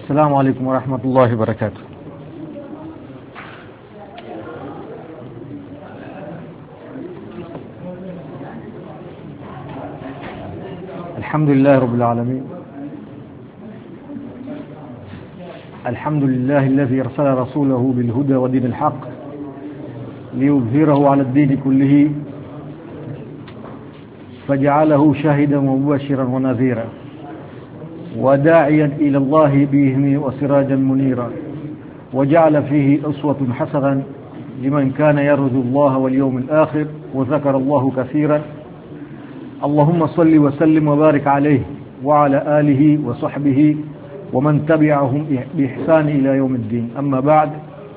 السلام عليكم ورحمة الله وبركاته. الحمد لله رب العالمين. الحمد لله الذي أرسل رسوله بالهدى ودين الحق ليظهره على الدين كله فجعله شاهدا ومبشرا ونذيرا وداعيا إلى الله بإذنه وسراجا منيرا وجعل فيه أسوة حسنة لمن كان يرجو الله واليوم الآخر وذكر الله كثيرا. اللهم صل وسلم وبارك عليه وعلى آله وصحبه ومن تبعهم بإحسان إلى يوم الدين. أما بعد،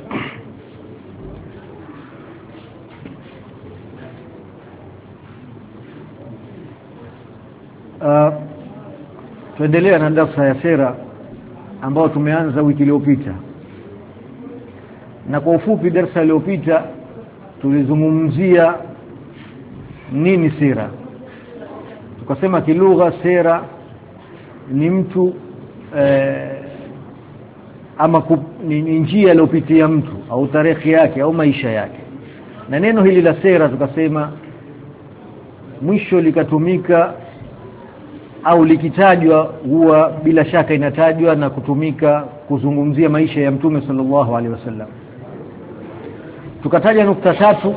tuendelea na darasa ya sera ambayo tumeanza wiki iliyopita. Na kwa ufupi, darasa iliyopita tulizungumzia nini sera. Tukasema kilugha sera ni mtu ama ni njia aliyopitia mtu au tarehe yake au maisha yake. Na neno hili la sera tukasema mwisho likatumika au likitajwa huwa bila shaka inatajwa na kutumika kuzungumzia maisha ya Mtume sallallahu alaihi wasallam. Tukataja nukta tatu.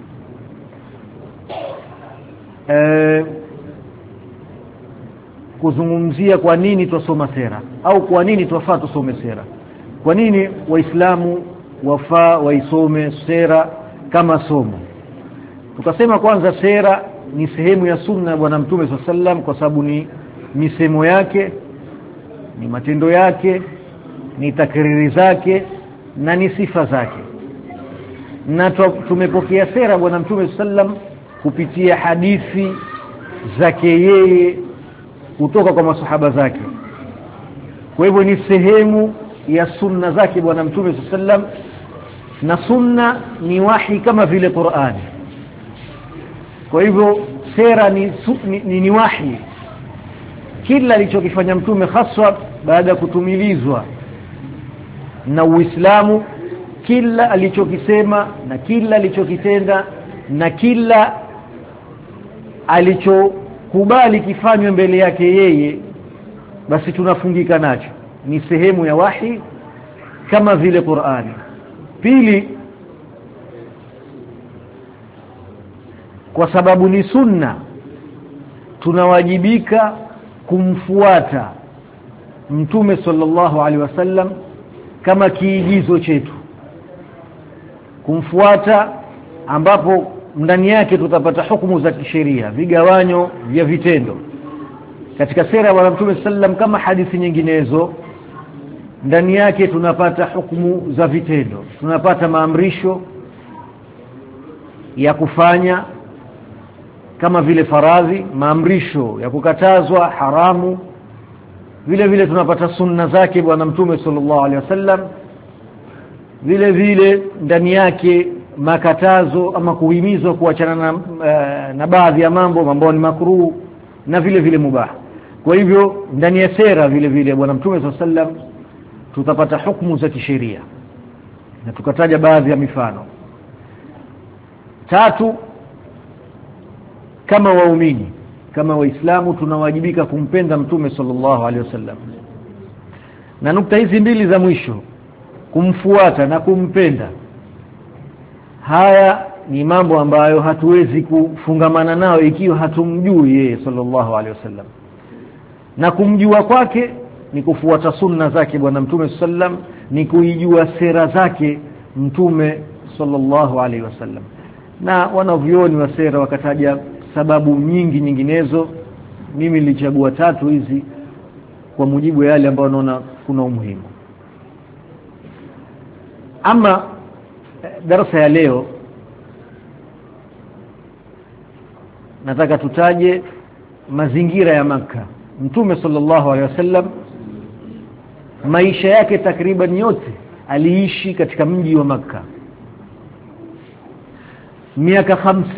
Kuzungumzia kwa nini tusoma sera au kwa nini twafaa tusome sera. Kwa nini Waislamu wafaa waisome sera kama somo? Tukasema kwanza sera ni sehemu ya sunna ya Bwana Mtume sallallahu alaihi wasallam, kwa sababu ni misemo yake, ni matendo yake, ni takriri zake na ni sifa zake. Na tumepokea sera Bwana Mtume sallallahu alaihi wasallam kupitia hadithi zake yeye kutoka kwa masahaba zake. Kwa hivyo ni sehemu ya sunna zake Bwana Mtume sallallahu alaihi wasallam, na sunna ni wahi kama vile Qur'ani. Kwa hivyo sera ni wahi. Kila alichokifanya Mtume haswa baada ya kutumilizwa na Uislamu, kila alichokisema na kila alichokitenda na kila alichokubali kifanywe mbele yake yeye, basi tunafungika nacho, ni sehemu ya wahi kama vile Qur'ani. Pili, kwa sababu ni sunna, tunawajibika kumfuata Mtume sallallahu alaihi wasallam kama kiigizo chetu, kumfuata ambapo ndani yake tutapata hukumu za kisheria, vigawanyo vya vitendo. Katika sera ya Bwana Mtume sallam, kama hadithi nyinginezo, ndani yake tunapata hukumu za vitendo, tunapata maamrisho ya kufanya kama vile faradhi, maamrisho ya kukatazwa haramu. Vile vile tunapata sunna zake Bwana Mtume sallallahu alaihi wasallam. Vile vile ndani yake makatazo ama kuhimizwa kuachana na baadhi ya mambo ambayo ni makruh na vile vile mubah. Kwa hivyo ndani ya sera vile vile Bwana Mtume sallallahu alaihi wasallam tutapata hukumu za kisheria, na tukataja baadhi ya mifano. Tatu, kama waumini, kama Waislamu, tunawajibika kumpenda Mtume sallallahu alaihi wasallam. Na nukta hizi mbili za mwisho, kumfuata na kumpenda, haya ni mambo ambayo hatuwezi kufungamana nao ikiwa hatumjui yeye sallallahu alaihi wasallam. Na kumjua kwake ni kufuata sunna zake Bwana Mtume sallam, ni kuijua sera zake Mtume sallallahu alaihi wasallam. Na wanavyuoni wa sera wakataja sababu nyinginezo. Mimi nilichagua tatu hizi kwa mujibu ya yale ambayo naona kuna umuhimu. Ama darasa ya leo nataka tutaje mazingira ya Makka. Mtume sallallahu alaihi wasallam maisha yake takriban yote aliishi katika mji wa Makka. Miaka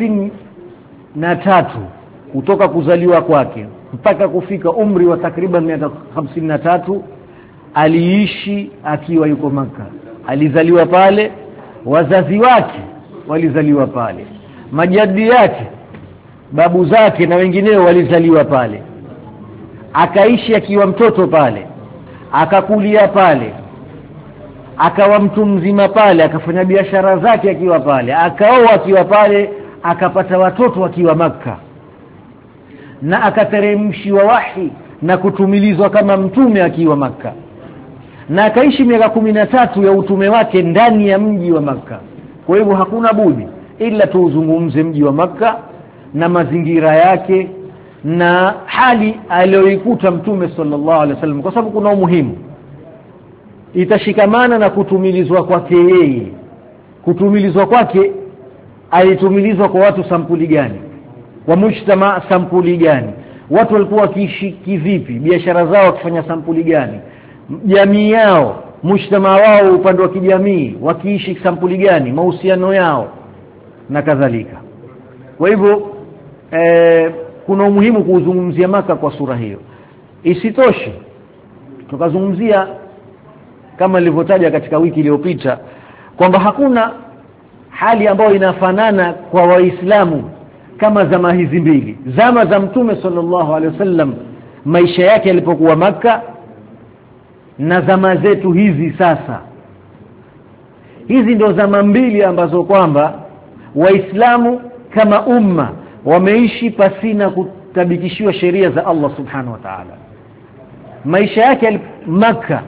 53 kutoka kuzaliwa kwake mpaka kufika umri wa takriban miaka 53 aliishi akiwa yuko Makka, alizaliwa pale, wazazi wake walizaliwa pale, majaddi yake, babu zake na wengineo walizaliwa pale, akaishi akiwa mtoto pale, akakulia pale, akawa mtu mzima pale, akafanya biashara zake akiwa pale, akaoa akiwa pale, akapata watoto akiwa Makka, na akateremshiwa wahi na kutumilizwa kama mtume akiwa Makka, na akaishi miaka 13 ya utume wake ndani ya mji wa Makka. Kwa hivyo hakuna budi ila tuzungumze mji wa Makka na mazingira yake na hali aliyoikuta mtume sallallahu alaihi wasallam, kwa sababu kuna umuhimu. Itashikamana na kutumilizwa kwake yeye. Kutumilizwa kwake, alitumilizwa kwa watu sampuli gani, kwa mujtama sampuli gani, watu walikuwa wakiishi kivipi, biashara zao wakifanya sampuli gani, jamii yao, mujtama wao upande wa kijamii wakiishi sampuli gani, mahusiano yao na kadhalika. Kwa hivyo kuna umuhimu kuzungumzia Makka kwa sura hiyo. Isitoshe tukazungumzia kama nilivyotaja katika wiki iliyopita kwamba hakuna hali ambayo inafanana kwa Waislamu kama zama hizi mbili, zama za mtume sallallahu alaihi wasallam, maisha yake yalipokuwa Makka, na zama zetu hizi sasa. Hizi ndio zama mbili ambazo kwamba Waislamu kama umma wameishi pasina kutabikishiwa sheria za Allah subhanahu wa ta'ala. Maisha yake Makka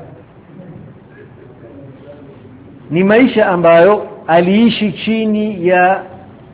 ni maisha ambayo aliishi chini ya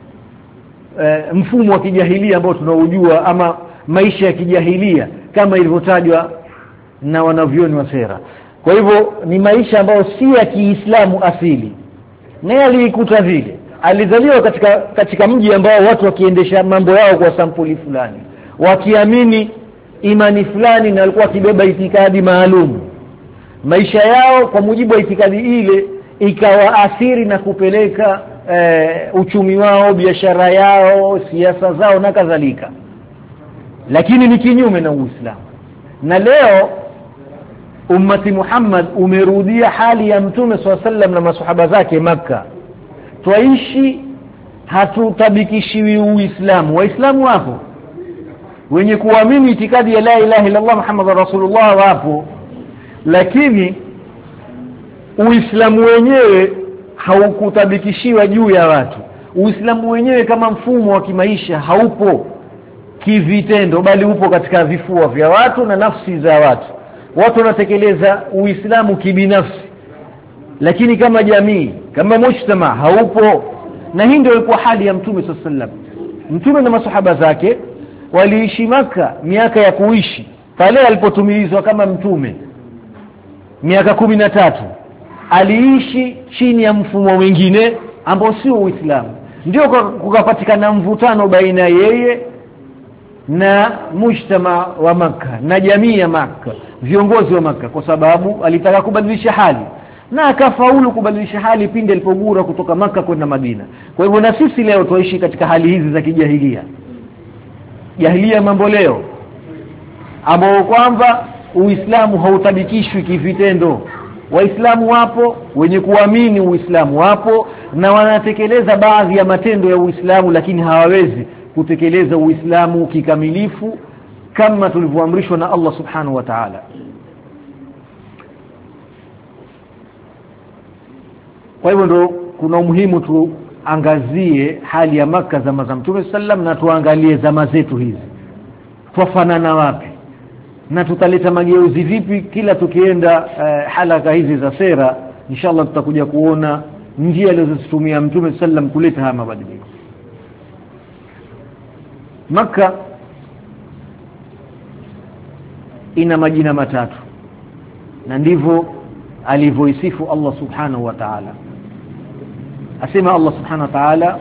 mfumo wa kijahilia ambao tunaujua, ama maisha ya kijahilia kama ilivyotajwa na wanavyoni wa sera. Kwa hivyo ni maisha ambayo si ya Kiislamu asili. Naye alikuta vile, alizaliwa katika mji ambao watu wakiendesha mambo yao kwa sampuli fulani, wakiamini imani fulani, na walikuwa kibeba itikadi maalum. Maisha yao kwa mujibu wa itikadi ile ikawaathiri na kupeleka uchumi wao, biashara yao, siasa zao na kadhalika, lakini ni kinyume na Uislamu. Na leo ummati Muhammad umerudia hali ya mtume sallallahu alaihi wasallam na maswahaba zake Makka. Twaishi hatutabikishiwi Uislamu. Waislamu wapo wenye kuamini itikadi ya la ilaha illa Allah Muhammadur Rasulullah wapo, lakini Uislamu wenyewe haukutabikishiwa juu ya watu. Uislamu wenyewe kama mfumo wa kimaisha haupo kivitendo, bali upo katika vifua vya watu na nafsi za watu. Watu wanatekeleza Uislamu kibinafsi, lakini kama jamii, kama mujtama haupo. Na hii ndio ilikuwa hali ya mtume sallallahu alaihi wasallam. Mtume na masahaba zake waliishi Makka miaka ya kuishi pale alipotumilizwa kama mtume, miaka 13 aliishi chini ya mfumo mwingine ambao sio Uislamu. Ndio kukapatikana mvutano baina yeye na mujtama wa Makka na jamii ya Makka, viongozi wa Makka, kwa sababu alitaka kubadilisha hali, na akafaulu kubadilisha hali pindi alipogura kutoka Makka kwenda Madina. Kwa hivyo na sisi leo tuishi katika hali hizi za kijahilia, jahilia mambo leo, ambao kwamba Uislamu hautabikishwi kivitendo. Waislamu wapo wenye kuamini Uislamu wapo, na wanatekeleza baadhi ya matendo ya Uislamu, lakini hawawezi kutekeleza Uislamu kikamilifu kama tulivyoamrishwa na Allah subhanahu wa ta'ala. Kwa hivyo ndio kuna umuhimu tuangazie hali ya Makka zama za Mtume sallam, na tuangalie zama zetu hizi twafanana wapi na tutaleta mageuzi vipi. Kila tukienda halaka hizi za sera, inshallah tutakuja kuona njia alizozitumia Mtume sallam kuleta haya mabadiliko. Makka ina majina matatu, na ndivyo alivyoisifu Allah subhanahu wa ta'ala. Asema Allah subhanahu wa ta'ala,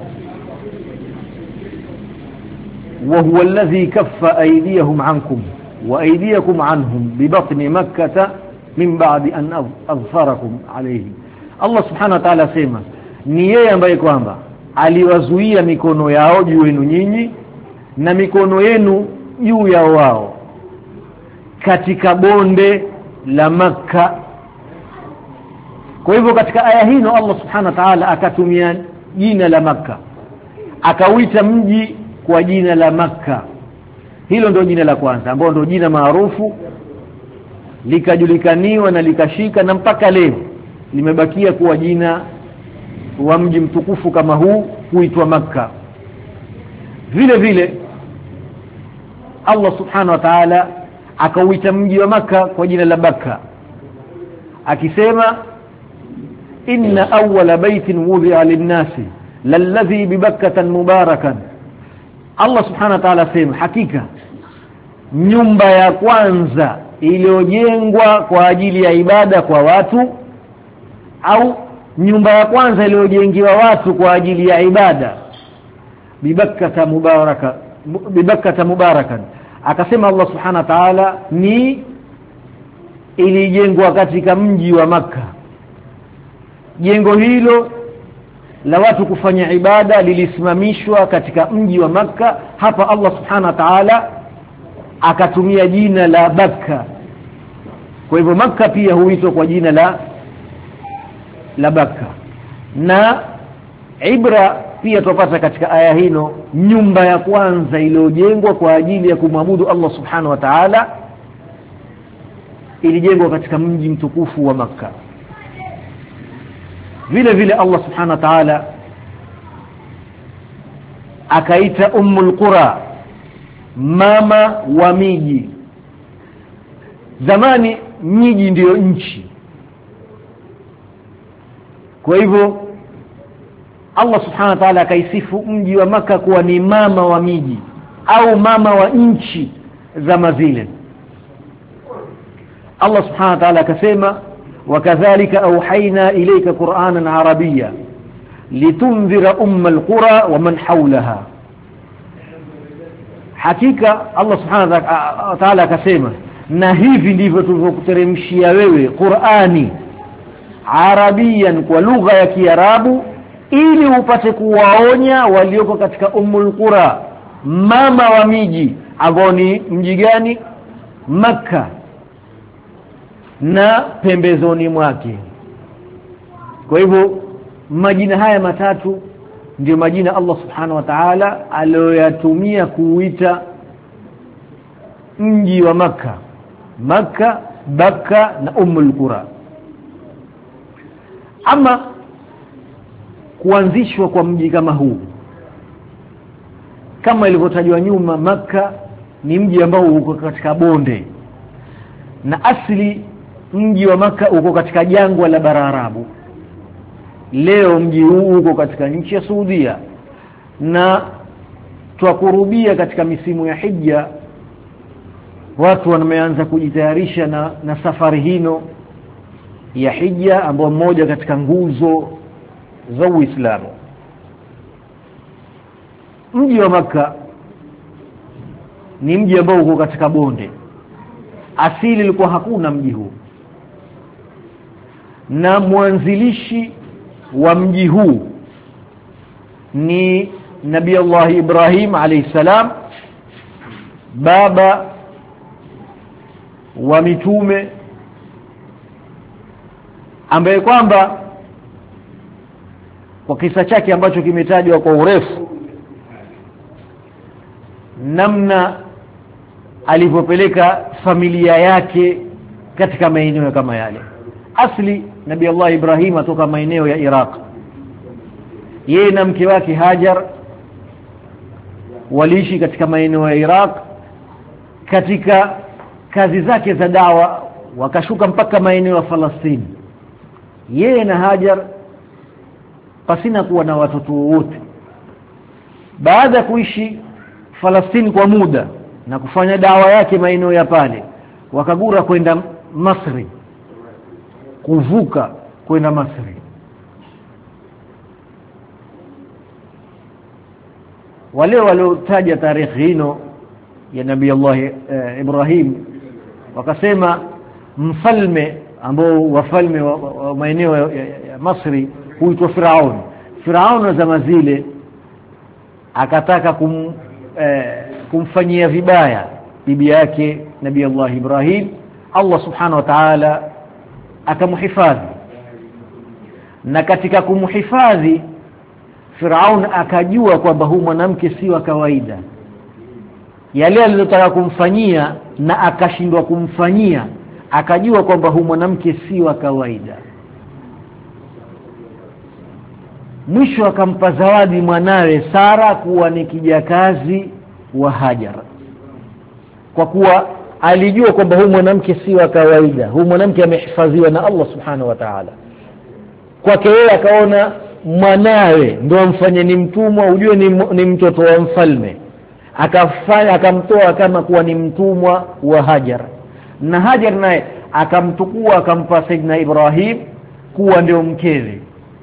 wa huwa alladhi kaffa aydiyahum ankum wa aydiyakum anhum bi batni makkah min ba'di an adfarakum alayhi. Allah subhanahu wa ta'ala asema ni yeye ambaye kwamba aliwazuia mikono yao juu yenu nyinyi na mikono yenu juu yao wao katika bonde la Makka. Kwa hivyo katika aya hii Allah subhanahu wa ta'ala akatumia jina la Makka, akauita mji kwa jina la Makka. Hilo ndio jina la kwanza ambalo ndio jina maarufu likajulikaniwa na likashika na mpaka leo limebakia kuwa jina wa mji mtukufu kama huu kuitwa Makka. Vile vile Allah subhanahu wa ta'ala akauita mji wa Makka kwa jina la Bakka, akisema inna awwala baytin wudi'a lin-nasi lalladhi bibakkatan mubarakan. Allah subhanahu wa ta'ala sema hakika nyumba ya kwanza iliyojengwa kwa ajili ya ibada kwa watu, au nyumba ya kwanza iliyojengiwa watu kwa ajili ya ibada, bibakkata mubarakan. Akasema Allah subhanahu wa ta'ala ni ilijengwa katika mji wa Makka. Jengo hilo la watu kufanya ibada lilisimamishwa katika mji wa Makka. Hapa Allah subhanahu wa ta'ala akatumia jina la Bakka. Kwa hivyo Makka pia huitwa kwa jina la Bakka. Na ibra pia tupata katika aya hino, nyumba ya kwanza iliyojengwa kwa ajili ya kumwabudu Allah subhanahu wa ta'ala ilijengwa katika mji mtukufu wa Makka. Vile vile Allah subhanahu wa ta'ala akaita Ummul Qura, mama wa miji. Zamani miji ndiyo nchi. Kwa hivyo Allah subhanahu wa ta'ala akaisifu mji wa Makka kuwa ni mama wa miji au mama wa nchi zama zile. Allah subhanahu wa ta'ala akasema wakadhalika auhaina ilayka qur'anan arabiyya litunzira ummal qura wa man hawlaha. Hakika Allah subhanahu wa ta'ala akasema na hivi ndivyo tulivyokuteremshia wewe Qur'ani arabiyan, kwa lugha ya Kiarabu, ili upate kuwaonya walioko katika Ummul Qura, mama wa miji. Ambao ni mji gani? Makka na pembezoni mwake. Kwa hivyo majina haya matatu ndio majina Allah subhanahu wa ta'ala aliyoyatumia kuita mji wa Makka: Makka, Bakka na Ummul Qura. Ama kuanzishwa kwa mji kama huu, kama ilivyotajwa nyuma, Makka ni mji ambao uko katika bonde, na asili mji wa Makka uko katika jangwa la bara Arabu. Leo mji huu uko katika nchi ya Saudia, na twakurubia katika misimu ya Hija. Watu wameanza kujitayarisha na safari hino ya Hija, ambao mmoja katika nguzo za Uislamu. Mji wa Makka ni mji ambao uko katika bonde. Asili ilikuwa hakuna mji huu, na mwanzilishi wa mji huu ni Nabii Allah Ibrahim alayhi salam, baba wa mitume, ambaye kwamba kwa kisa chake ambacho kimetajwa kwa urefu, namna alivyopeleka familia yake katika maeneo kama yale. Asli Nabii Allah Ibrahim atoka maeneo ya Iraq. Yeye na mke wake Hajar waliishi katika maeneo ya Iraq. Katika kazi zake za dawa wakashuka mpaka maeneo ya Palestina, yeye na Hajar pasina kuwa na watoto wote. Baada ya kuishi Palestina kwa muda na kufanya dawa yake maeneo ya pale, wakagura kwenda Masri, kuvuka kwenda Masri. Wale waliotaja tarehe hino ya Nabii Allah Ibrahim wakasema mfalme ambao wafalme wa maeneo ya Masri huitwa Firaun. Firaun wa zama zile akataka kumfanyia vibaya bibi yake Nabii Allah Ibrahim, Allah subhanahu wa ta'ala akamhifadhi, na katika kumhifadhi Firaun akajua kwamba huyu mwanamke si wa kawaida. Yale aliyotaka kumfanyia na akashindwa kumfanyia, akajua kwamba huyu mwanamke si wa kawaida. Mwisho akampa zawadi mwanawe Sara kuwa ni kijakazi wa Hajar, kwa kuwa alijua kwamba huyu mwanamke si wa kawaida, huyu mwanamke amehifadhiwa na Allah subhanahu wa ta'ala. Kwake yeye akaona mwanawe ndio amfanye ni mtumwa, ujue ni mtoto wa mfalme, akamtoa kama kuwa ni mtumwa wa Hajar, na Hajar naye akamtukua akampa Saidina Ibrahim kuwa ndio mkewe.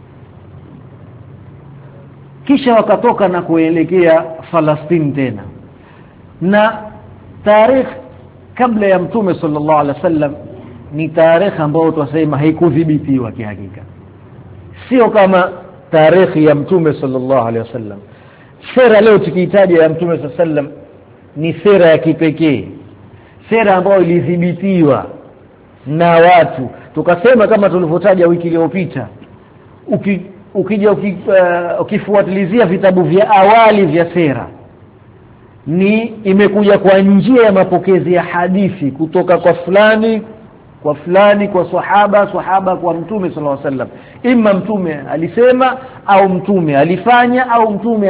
Kisha wakatoka na kuelekea Palestina tena. Na tarikh kabla ya Mtume sallallahu alaihi wasallam ni tarikh ambayo tunasema haikudhibitiwa kihakika, sio kama tarikhi ya Mtume sallallahu alaihi wasallam. Sera leo tukihitaji ya Mtume sallallahu alaihi wasallam ni sera ya kipekee, sera ambayo ilidhibitiwa na watu. Tukasema kama tulivyotaja wiki iliyopita, ukija ukifuatilizia vitabu vya awali vya sera, ni imekuja kwa njia ya mapokezi ya hadithi kutoka kwa fulani kwa fulani, kwa sahaba kwa Mtume sallallahu alaihi wasallam. Imma Mtume alisema au Mtume alifanya au Mtume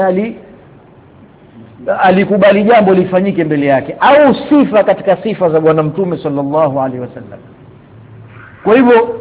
alikubali jambo lifanyike mbele yake, au sifa katika sifa za bwana Mtume sallallahu alaihi wasallam. Kwa hivyo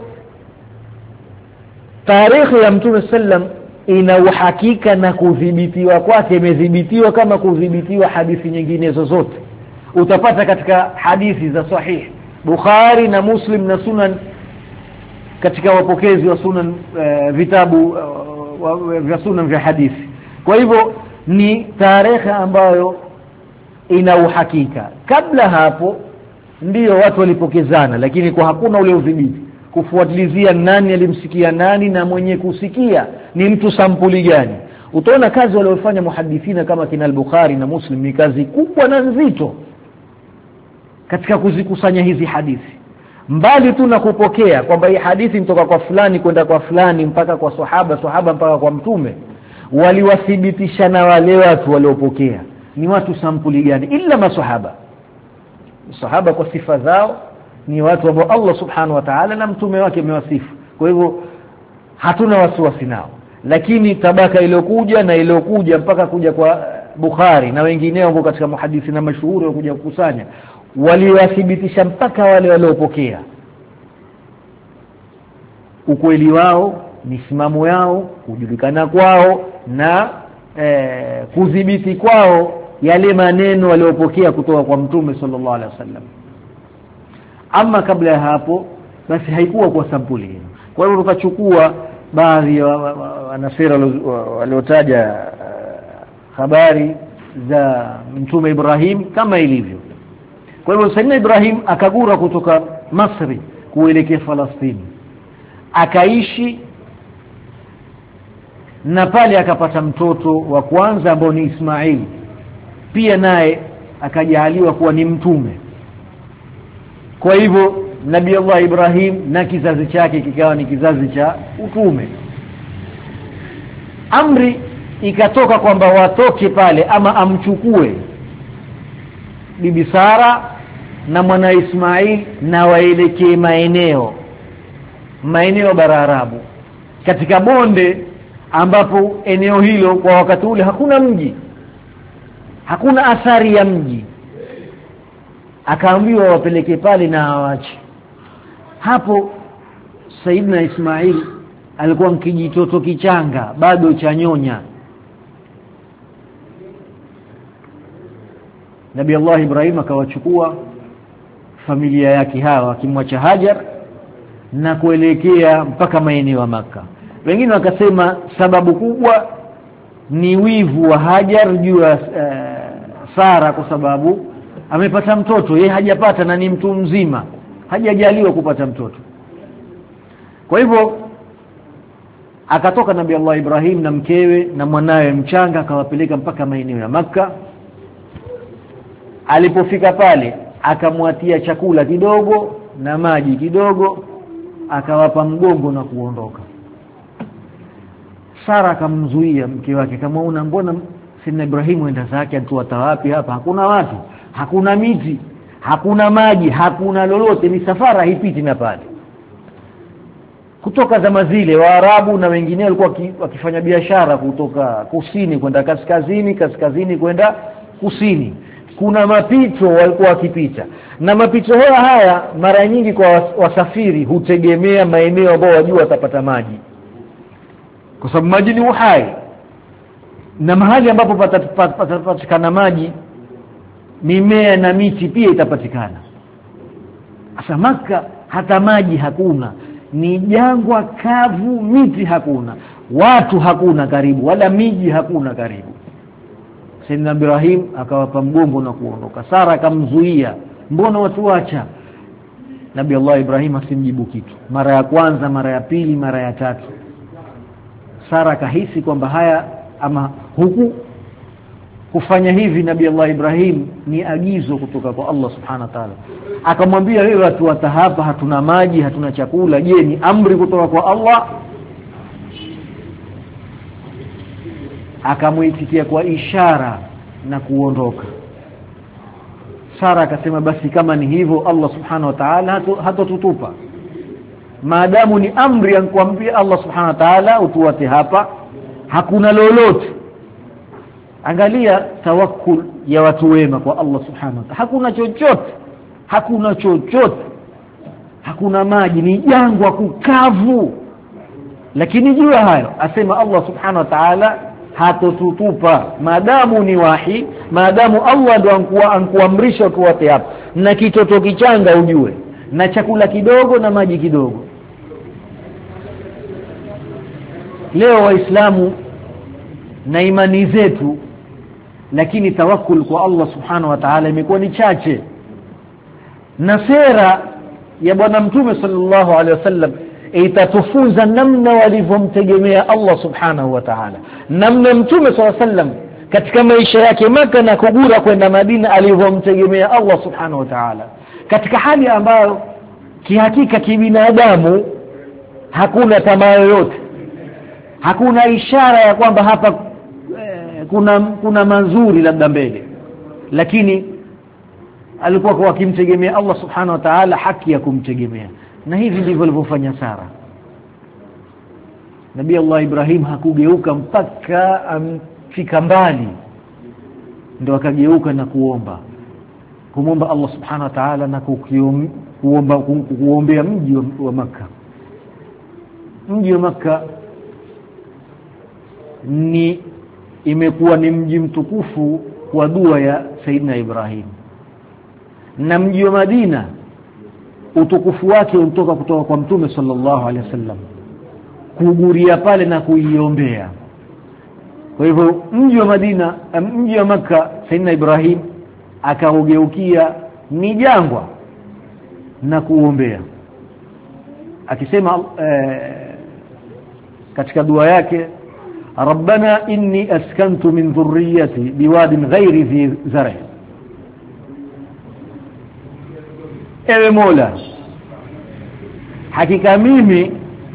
tarikhi ya Mtume sallam ina uhakika na kudhibitiwa kwake, imedhibitiwa kama kudhibitiwa hadithi nyingine zozote. Utapata katika hadithi za sahih Bukhari na Muslim na Sunan, katika wapokezi wa Sunan, vitabu vya Sunan vya hadithi. Kwa hivyo ni tarehe ambayo ina uhakika. Kabla hapo ndio watu walipokezana, lakini kwa hakuna ule udhibiti kufuatilizia nani alimsikia nani na mwenye kusikia ni mtu sampuli gani. Utaona kazi waliofanya muhadithina kama kina al-Bukhari na Muslim ni kazi kubwa na nzito katika kuzikusanya hizi hadithi, mbali tu na kupokea kwamba hii hadithi kutoka kwa fulani kwenda kwa fulani mpaka kwa sahaba mpaka kwa Mtume. Waliwathibitisha na wale watu waliopokea ni watu sampuli gani, ila masahaba kwa sifa zao ni watu ambao Allah subhanahu wa ta'ala na Mtume wake amewasifu. Kwa hivyo hatuna wasiwasi nao, lakini tabaka iliyokuja mpaka kuja kwa Bukhari na wengineo ambao katika muhadithi na mashuhuri wakuja kukusanya, waliwathibitisha mpaka wale waliopokea ukweli wao, misimamo yao, kujulikana kwao na kudhibiti kwao yale maneno waliopokea kutoka kwa Mtume sallallahu alaihi wasallam. Ama kabla ya hapo basi haikuwa kwa sampuli hiyo. Kwa hiyo tukachukua baadhi ya wanasira waliotaja habari za Mtume Ibrahim kama ilivyo. Kwa hivyo Sayyidina Ibrahim akagura kutoka Misri kuelekea Palestina, akaishi na pale akapata mtoto wa kwanza ambao ni Ismail, pia naye akajaliwa kuwa ni mtume. Kwa hivyo Nabii Allah Ibrahim na kizazi chake kikawa ni kizazi cha utume. Amri ikatoka kwamba watoke pale ama amchukue Bibi Sara na mwana Ismail na waelekee maeneo bara Arabu, katika bonde ambapo eneo hilo kwa wakati ule hakuna mji, hakuna athari ya mji. Akaambiwa wapeleke pale na hawachi. Hapo Saidina Ismail alikuwa mkijitoto kichanga bado cha nyonya. Nabii Allah Ibrahim akawachukua familia yake hawa, akimwacha Hajar na kuelekea mpaka maeneo ya Makka. Wengine wakasema sababu kubwa ni wivu wa Hajar juu ya Sara, kwa sababu amepata mtoto, yeye hajapata na ni mtu mzima, hajajaliwa kupata mtoto. Kwa hivyo akatoka Nabii Allah Ibrahim na mkewe na mwanawe mchanga, akawapeleka mpaka maeneo ya Makka. Alipofika pale akamwatia chakula kidogo na maji kidogo, akawapa mgongo na kuondoka. Sara akamzuia mke wake, kama mbona Sayyidina Ibrahim enda zake, atuata wapi hapa? Hakuna watu, hakuna miti, hakuna maji, hakuna lolote, ni safara hipiti na pale. Kutoka zama zile Waarabu na wengine walikuwa wakifanya biashara kutoka kusini kwenda kaskazini, kaskazini kwenda kusini. Kuna mapito walikuwa wakipita, na mapito haya mara nyingi kwa wasafiri hutegemea maeneo ambayo wajua watapata maji, kwa sababu maji ni uhai, na mahali ambapo patapatikana maji, mimea na miti pia itapatikana. Asa Maka hata maji hakuna, ni jangwa kavu, miti hakuna, watu hakuna karibu, wala miji hakuna karibu. Sayyidina Ibrahim akawapa mgongo na kuondoka. Sara akamzuia, mbona watu wacha? Nabii Allah Ibrahim asimjibu kitu. Mara ya kwanza, mara ya pili, mara ya tatu, Sara kahisi kwamba haya ama huku kufanya hivi Nabii Allah Ibrahim ni agizo kutoka kwa Allah Subhanahu wa Ta'ala. Akamwambia, wewe watu hapa hatuna maji, hatuna chakula, je, ni amri kutoka kwa Allah? Akamuitikia kwa ishara na kuondoka. Sara akasema, basi kama ni hivyo Allah Subhanahu wa Ta'ala hatotutupa, maadamu ni amri yankuambia Allah Subhanahu wa Ta'ala utuwate hapa, hakuna lolote. Angalia tawakkul ya watu wema kwa Allah Subhanahu wa Ta'ala. Hakuna chochote, hakuna maji, ni jangwa kukavu, lakini juu ya hayo asema Allah Subhanahu wa Ta'ala hatotutupa, maadamu ni wahi, maadamu Allah ndo ankuamrisha tuwate hapa, na kitoto kichanga ujue, na chakula kidogo na maji kidogo. Leo Waislamu na imani zetu, lakini tawakkul kwa Allah Subhanahu wa Ta'ala imekuwa ni chache. Na sera ya bwana Mtume sallallahu alaihi wasallam itatufunza namna walivyomtegemea Allah Subhanahu wa Ta'ala, namna Mtume sallallahu alaihi wasallam katika maisha yake Maka na kugura kwenda Madina alivyomtegemea Allah Subhanahu wa Ta'ala, katika hali ambayo kihakika kibinadamu hakuna tamaa yoyote, hakuna ishara ya kwamba hapa kuna mazuri labda mbele, lakini alikuwa kwa kimtegemea Allah Subhanahu wa Ta'ala haki ya kumtegemea. Na hivi ndivyo alivyofanya Sara. Nabii Allah Ibrahim hakugeuka mpaka amfika mbali, ndio akageuka na kumwomba Allah Subhanahu wa Ta'ala na kuombea mji wa Maka. Mji wa Maka imekuwa ni mji mtukufu kwa dua ya Sayyidina Ibrahim, na mji wa Madina utukufu wake kutoka kwa Mtume sallallahu alaihi wasallam kuguria pale na kuiombea. Kwa hivyo mji wa Maka Sayyidina Ibrahim akaugeukia ni jangwa na kuombea, akisema katika dua yake, Rabbana inni askantu min dhurriyyati biwadin ghairi dhi zar'i, ewe Mola, hakika mimi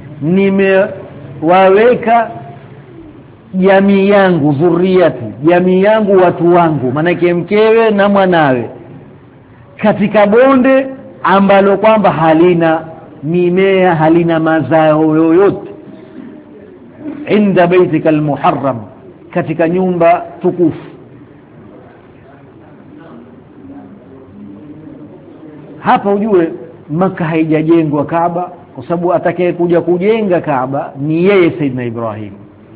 nimewaweka jamii yangu, dhurriyati, jamii yangu, watu wangu, manake mkewe na mwanawe, katika bonde ambalo kwamba halina mimea, halina mazao yoyote, inda baitika almuharram, katika nyumba tukufu. Hapa ujue Maka haijajengwa Kaaba, kwa sababu atakaye kuja kujenga Kaaba ni yeye Sayyidina Ibrahim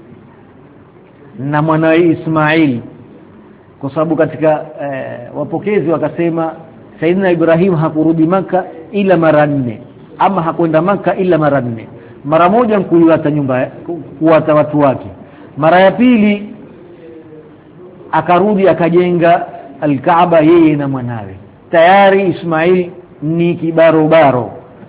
na mwanae Ismail, kwa sababu katika wapokezi wakasema Sayyidina Ibrahim hakurudi Maka ila mara 4, ama hakwenda Maka ila mara 4. Mara moja kuiwata nyumba, kuwata watu wake. Mara ya pili akarudi akajenga al-Kaaba yeye na mwanawe. Tayari Ismail ni kibarobaro,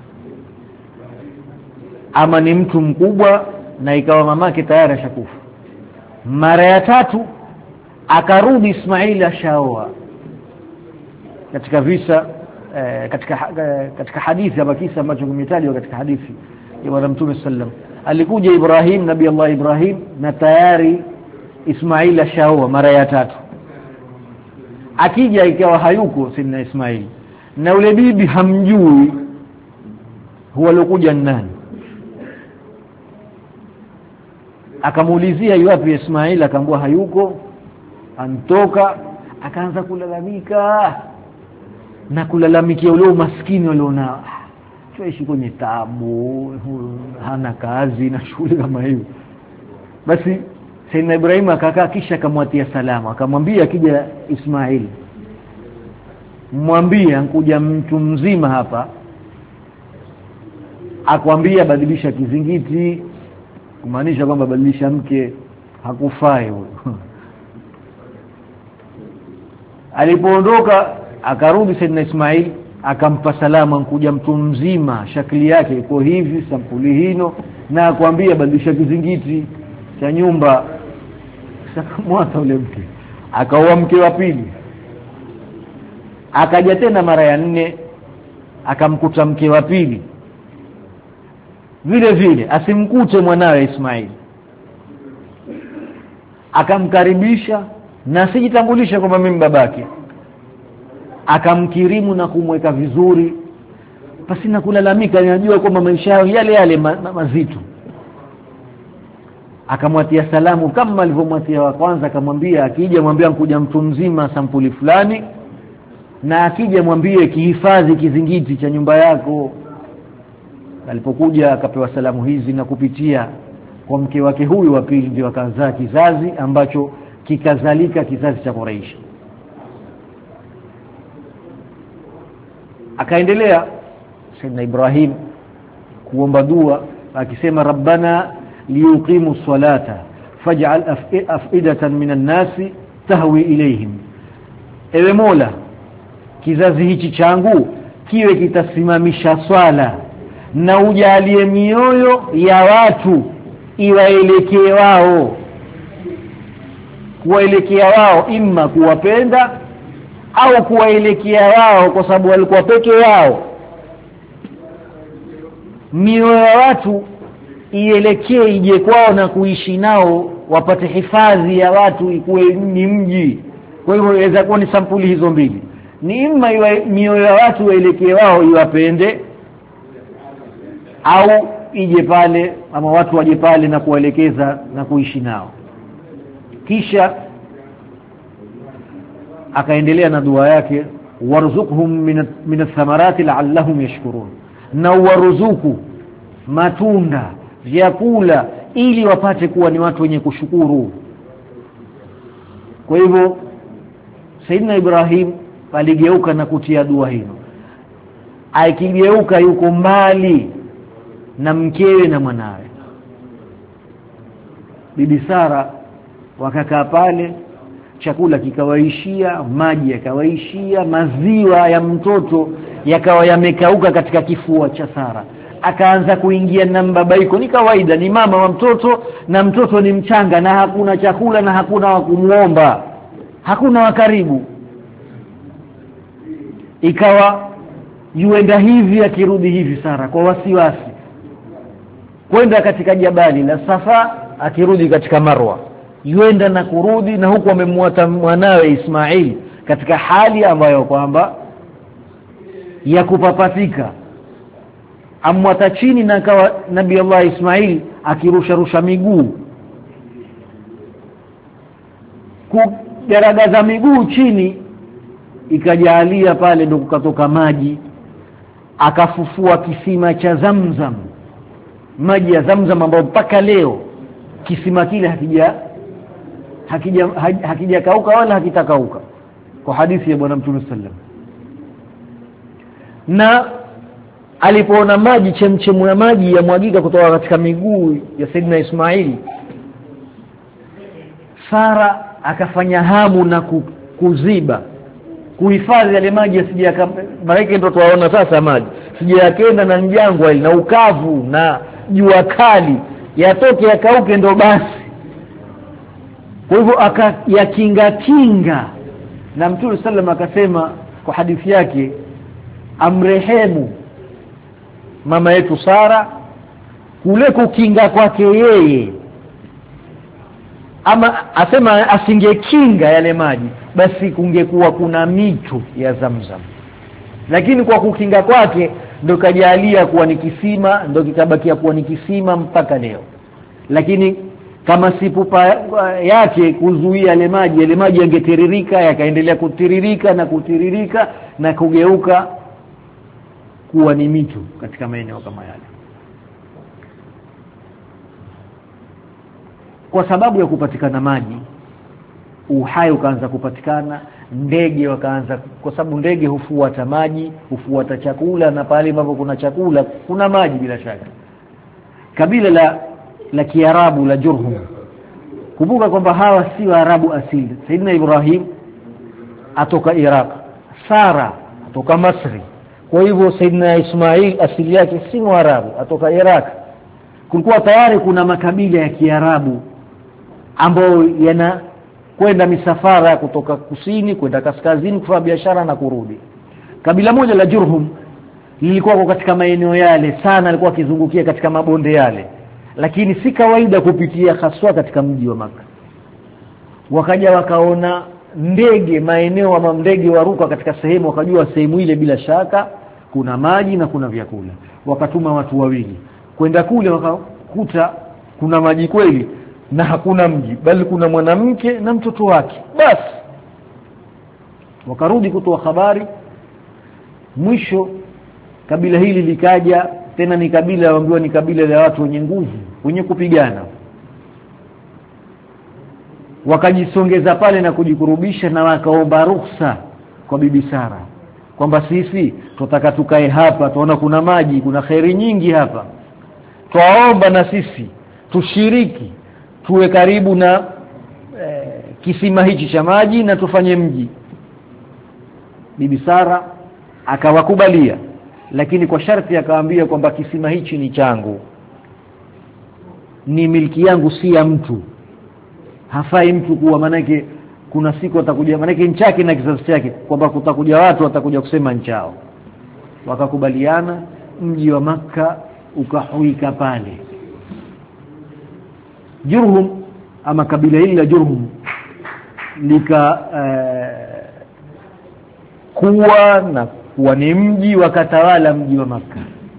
ama ni mtu mkubwa, na ikawa mamake tayari ashakufa. Mara ya tatu akarudi Ismail ashaoa, katika visa katika hadithi ya kisa ambacho kimetajwa katika hadithi ya Bwana Mtume sallam, alikuja Ibrahim, Nabii Allah Ibrahim, na tayari Ismail ashaoa mara ya 3. Akija ikawa hayuko Sayyidina Ismail, na ule bibi hamjui huwa alokuja nani. Akamuulizia yuwapi Ismail, akaambiwa hayuko, antoka. Akaanza kulalamika na kulalamikia ule umaskini waliona, tuishi kwenye taabu, hana kazi na shughuli kama hiyo. Basi Sayyidina Ibrahim akakaa, kisha akamwatia salama, akamwambia akija Ismail, mwambie ankuja mtu mzima hapa, akwambia badilisha kizingiti, kumaanisha kwamba badilisha mke, hakufai huyo. Alipoondoka akarudi Sayyidina Ismail, akampa salama, nkuja mtu mzima, shakli yake iko hivi, sampuli hino, na akwambia badilisha kizingiti cha nyumba. Sakamwata ule mke, akaoa mke wa pili. Akaja tena mara ya 4, akamkuta mke wa pili vile vile, asimkute mwanawe Ismail. Akamkaribisha na asijitambulisha kwamba mimi babake, akamkirimu na kumweka vizuri, pasina kulalamika. Anajua kwamba maisha yao yale mazito. Akamwatia salamu kama alivyomwatia wa kwanza, akamwambia akija mwambie nkuja mtu mzima sampuli fulani, na akija mwambie kihifadhi kizingiti cha nyumba yako. Alipokuja akapewa salamu hizi, na kupitia kwa mke wake huyu wa pili ndio akazaa kizazi ambacho kikazalika kizazi cha Quraysh. Akaendelea Sayyidina Ibrahim kuomba dua akisema, Rabbana liyuqimu salata faj'al af'idatan minan nasi tahwi ilayhim, ewe Mola, kizazi hichi changu kiwe kitasimamisha swala na ujalie mioyo ya watu iwaelekee wao, kuwaelekea wao, imma kuwapenda au kuwaelekea wao kwa sababu walikuwa peke yao. Mioyo ya watu ielekee ije kwao na kuishi nao, wapate hifadhi ya watu, ikuwe ni mji. Kwa hivyo inaweza kuwa ni sampuli hizo mbili, ni imma mioyo ya watu waelekee wao iwapende, au ije pale ama watu waje pale na kuwaelekeza na kuishi nao. Kisha akaendelea na dua yake, warzuqhum min ath-thamarati la'allahum yashkurun, na waruzuku matunda, vyakula, ili wapate kuwa ni watu wenye kushukuru. Kwa hivyo Sayyidina Ibrahim aligeuka na kutia dua hilo. Akigeuka yuko mbali na mkewe na mwanawe. Bibi Sara wakakaa pale, chakula kikawaishia, maji yakawaishia, maziwa ya mtoto yakawa yamekauka katika kifua cha Sara. Akaanza kuingia na mbabaiko. Ni kawaida, ni mama wa mtoto na mtoto ni mchanga na hakuna chakula na hakuna wa kumuomba, hakuna wa karibu. Ikawa yuenda hivi akirudi hivi Sara kwa wasiwasi, kwenda katika jabali la Safa akirudi katika Marwa, yuenda na kurudi, na huku amemwata mwanawe Ismail katika hali ambayo kwamba ya kupapatika. Amwata chini, na akawa Nabii Allah Ismail akirusha miguu, kugaragaza miguu chini, ikajalia pale ndo kukatoka maji. Akafufua kisima cha Zamzam, maji ya Zamzam ambayo mpaka leo kisima kile hakijakauka wala hakitakauka, kwa hadithi ya Bwana Mtume sallam. Na alipoona maji, chemchemu ya maji yamwagika kutoka katika miguu ya Saidina Ismail, Sara akafanya hamu na kuziba, kuhifadhi yale maji asije malaika. Ndio tuwaona sasa maji sije yakenda na njangwa na ukavu na jua kali, yatoke yakauke ndo basi. Kwa hivyo akayakinga, na Mtume sallam akasema kwa hadithi yake, amrehemu mama yetu Sara kule kukinga kwake yeye, ama asema asingekinga yale maji basi kungekuwa kuna mito ya Zamzam, lakini kwa kukinga kwake ndo kajalia kuwa ni kisima, ndo kikabakia kuwa ni kisima mpaka leo. Lakini kama si pupa yake kuzuia yale maji yangetiririka, yakaendelea kutiririka na kutiririka na kugeuka kuwa ni mito katika maeneo kama yale. Kwa sababu ya kupatikana maji, uhai ukaanza kupatikana, ndege wakaanza, kwa sababu ndege hufuata maji, hufuata chakula, na pale ambapo kuna chakula kuna maji bila shaka. Kabila la Kiarabu la Jurhum, kumbuka kwamba hawa si Waarabu asili. Saidina Ibrahim atoka Iraq, Sara atoka Masri. Kwa hivyo Saidina Ismail asili yake si Waarabu, atoka Iraq. Kulikuwa tayari kuna makabila ya Kiarabu ambao yana kwenda misafara kutoka kusini kwenda kaskazini kufanya biashara na kurudi. Kabila moja la Jurhum lilikuwa katika maeneo yale sana, alikuwa akizungukia katika mabonde yale, lakini si kawaida kupitia haswa katika mji wa Makka. Wakaja wakaona ndege, maeneo ama ndege waruka katika sehemu, wakajua sehemu ile bila shaka kuna maji na kuna vyakula. Wakatuma watu wawili kwenda kule, wakakuta kuna maji kweli na hakuna mji, bali kuna mwanamke na mtoto wake. Basi wakarudi kutoa habari. Mwisho kabila hili likaja tena, ni kabila waambiwa ni kabila la watu wenye nguvu, wenye kupigana. Wakajisongeza pale na kujikurubisha, na wakaomba ruhusa kwa Bibi Sara kwamba sisi tunataka tukae hapa, tuona kuna maji, kuna khairi nyingi hapa, twaomba na sisi tushiriki, tuwe karibu na kisima hichi cha maji na tufanye mji. Bibi Sara akawakubalia, lakini kwa sharti akawaambia kwamba kisima hichi ni changu, ni milki yangu, si ya mtu. Hafai mtu kuwa, manake kuna siku atakuja, manake nchake na kizazi chake, kwamba kutakuja watu watakuja kusema nchao. Wakakubaliana, mji wa Makka ukahuika pale. Jurhum ama kabila hili la Jurhum lika kuwa na kuwa ni mji, wakatawala mji wa Makka.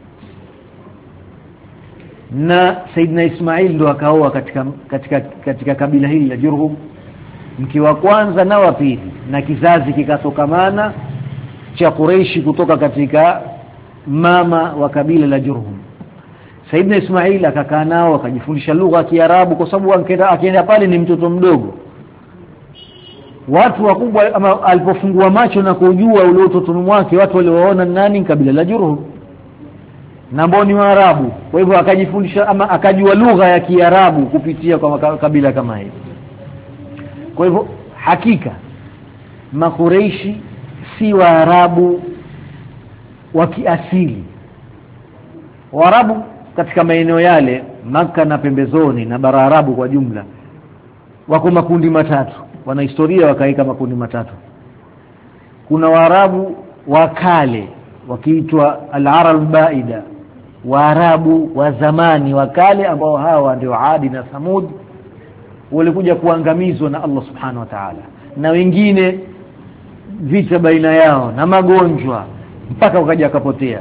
Na Saidina Ismail ndo akaoa katika kabila hili la Jurhum, mke wa kwanza na wa pili, na kizazi kikatokamana cha Quraishi kutoka katika mama wa kabila la Jurhum. Saidina Ismail akakaa nao, akajifundisha lugha ya Kiarabu, kwa sababu akienda pale ni mtoto mdogo. Watu wakubwa ama alipofungua macho na kujua ule utotoni wake, watu walioona nani kabila la Jurhum na mboni wa Arabu. Kwa hivyo akajifundisha ama akajua lugha ya Kiarabu kupitia kwa kabila kama hili. Kwa hivyo hakika Makureishi si Waarabu wa kiasili. Waarabu katika maeneo yale Makka na pembezoni na bara Arabu kwa jumla wako makundi matatu. Wana historia wakaika makundi matatu. Kuna Waarabu wa kale wakiitwa al-Arab Baida, Waarabu wa zamani wa kale ambao hawa ndio Adi na Thamud, walikuja kuangamizwa na Allah Subhanahu wa Ta'ala, na wengine vita baina yao na magonjwa mpaka wakaja kapotea.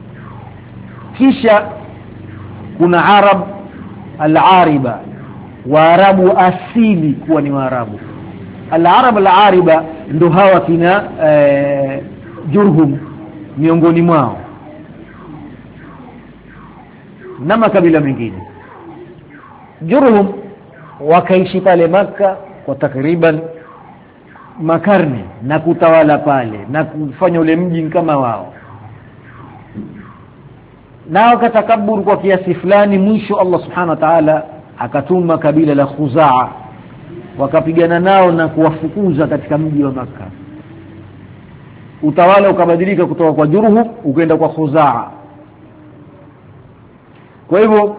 Kisha kuna Arab al-Ariba, Waarabu asili kuwa ni Waarabu. Al-Arab al-Ariba ndio hawa kina Jurhum miongoni mwao na makabila mengine. Jurhum wakaishi pale Makka kwa takriban makarne na kutawala pale na kufanya ule mji kama wao, na wakatakaburu kwa kiasi fulani. Mwisho Allah Subhanahu wa Ta'ala akatuma kabila la Khuzaa, wakapigana nao na kuwafukuza katika mji wa Makka. Utawala ukabadilika kutoka kwa Jurhum ukaenda kwa Khuzaa. Kwa hivyo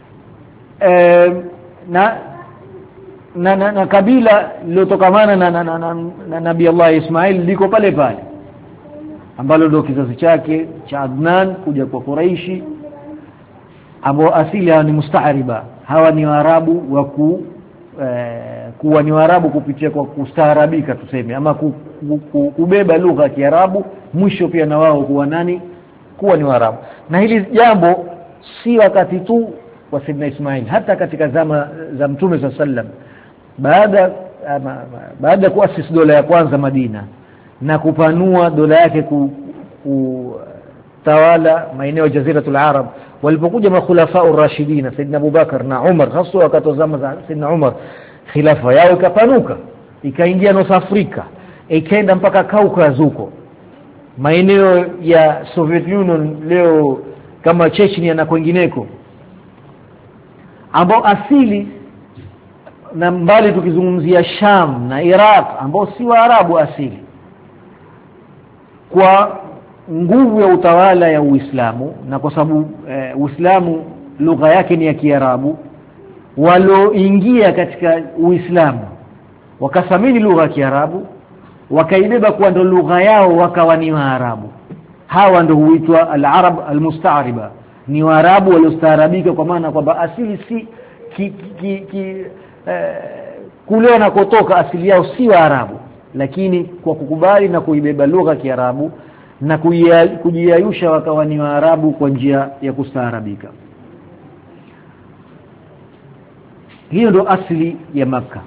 na kabila lilotokamana na Nabii Allah Ismail liko pale pale. ambalo ndio kizazi chake cha Adnan kuja kwa Quraishi, ambao asili hawa ni musta'riba. Hawa ni Waarabu wa kuwa ni Waarabu kupitia kwa kustaarabika tuseme, ama kubeba lugha ya Kiarabu, mwisho pia na wao kuwa ni Waarabu. Na hili jambo si wakati tu wa Sayyidina Ismail, hata katika zama za Mtume sallam, baada ya kuasisi dola ya kwanza Madina na kupanua dola yake kutawala maeneo ya Jaziratul Arab, walipokuja makhulafa ar-rashidin Sayyidina Abu Bakar na Umar, hasa wakati wa zama za Sayyidina Umar, khilafa yao ikapanuka, ikaingia North Africa, ikaenda mpaka Caucasus huko maeneo ya Soviet Union leo kama Chechnya na kwingineko, ambao asili na mbali tukizungumzia Sham na Iraq ambao si Waarabu asili, kwa nguvu ya utawala ya Uislamu, na kwa sababu Uislamu lugha yake ni ya Kiarabu, walioingia katika Uislamu wakathamini lugha ya Kiarabu, wakaibeba kwa ndo lugha yao, wakawa ni Waarabu. Hawa ndio huitwa al-Arab al-Musta'riba, ni Waarabu waliostaarabika, kwa maana kwamba asili si kule wanakotoka asili yao si Waarabu, lakini kwa kukubali na kuibeba lugha ya Kiarabu na kujiayusha wakawa ni Waarabu kwa njia ya kustaarabika. Hiyo ndio asili ya Makkah.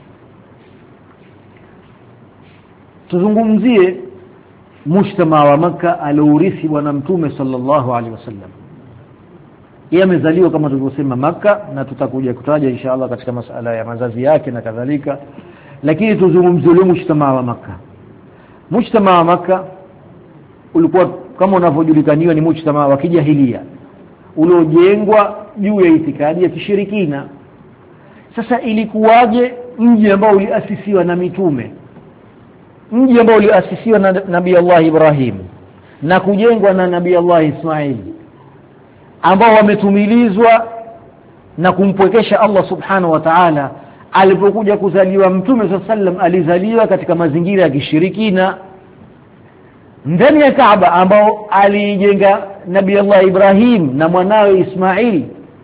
Tuzungumzie mujtamaa wa Makkah aliourithi bwana Mtume sallallahu alaihi wasallam. Yeye amezaliwa kama tulivyosema Makkah, na tutakuja kutaja inshallah katika masala ya mazazi yake na kadhalika, lakini tuzungumzie mujtamaa wa Makkah. Mujtamaa wa Makkah ulikuwa kama unavyojulikaniwa ni mujtamaa wa kijahilia uliojengwa juu ya itikadi ya kishirikina. Sasa ilikuwaje mji ambao uliasisiwa na mitume, mji ambao uliasisiwa na Nabii Allah Ibrahim na kujengwa na Nabii Allah Ismail, ambao wametumilizwa na kumpwekesha Allah subhanahu wa ta'ala, alipokuja kuzaliwa Mtume sallam alizaliwa katika mazingira ya kishirikina ndani ya Kaaba ambao alijenga Nabii Allah Ibrahim na mwanawe Ismail.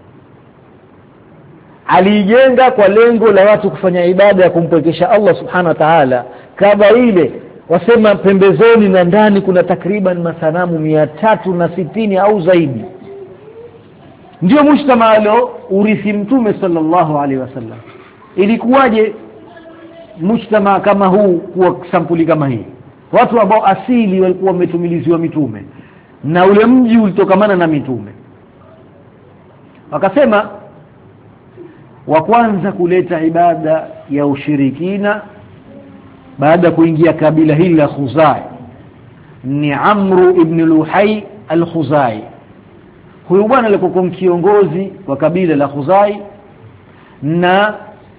Alijenga kwa lengo la watu kufanya ibada ya kumpwekesha Allah subhanahu wa ta'ala. Kaaba ile wasema pembezoni na ndani kuna takriban masanamu 360 au zaidi. Ndio mujtamaa leo urithi Mtume sallallahu alaihi wasallam. Ilikuwaje mujtamaa kama huu kuwa sampuli kama hii? Watu ambao asili walikuwa wametumiliziwa mitume na ule mji ulitokamana na mitume. Wakasema wa kwanza kuleta ibada ya ushirikina baada kuingia kabila hili la Khuzai ni Amru ibn Luhay al-Khuzai. Huyu bwana alikuwa kiongozi wa kabila la Khuzai na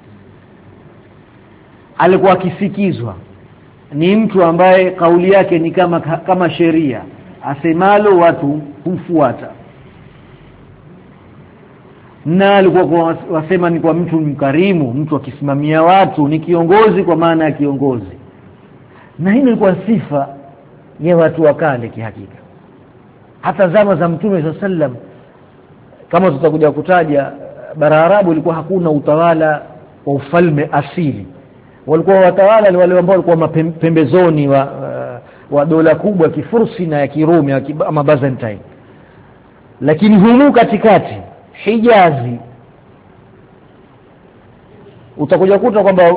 alikuwa akisikizwa, ni mtu ambaye kauli yake ni kama sheria, asemalo watu humfuata, na alikuwa wasema ni kwa mtu mkarimu, mtu akisimamia watu, ni kiongozi kwa maana ya kiongozi. Na hii ilikuwa sifa ya watu wa kale kihakika. Hata zama za Mtume sallam, kama tutakuja kutaja, bara Arabu ilikuwa hakuna utawala wa ufalme asili. Walikuwa watawala wale ambao walikuwa pembezoni wa dola kubwa Kifursi na ya Kirumi ama Byzantine. Lakini humu katikati Hijazi utakuja kuta kwamba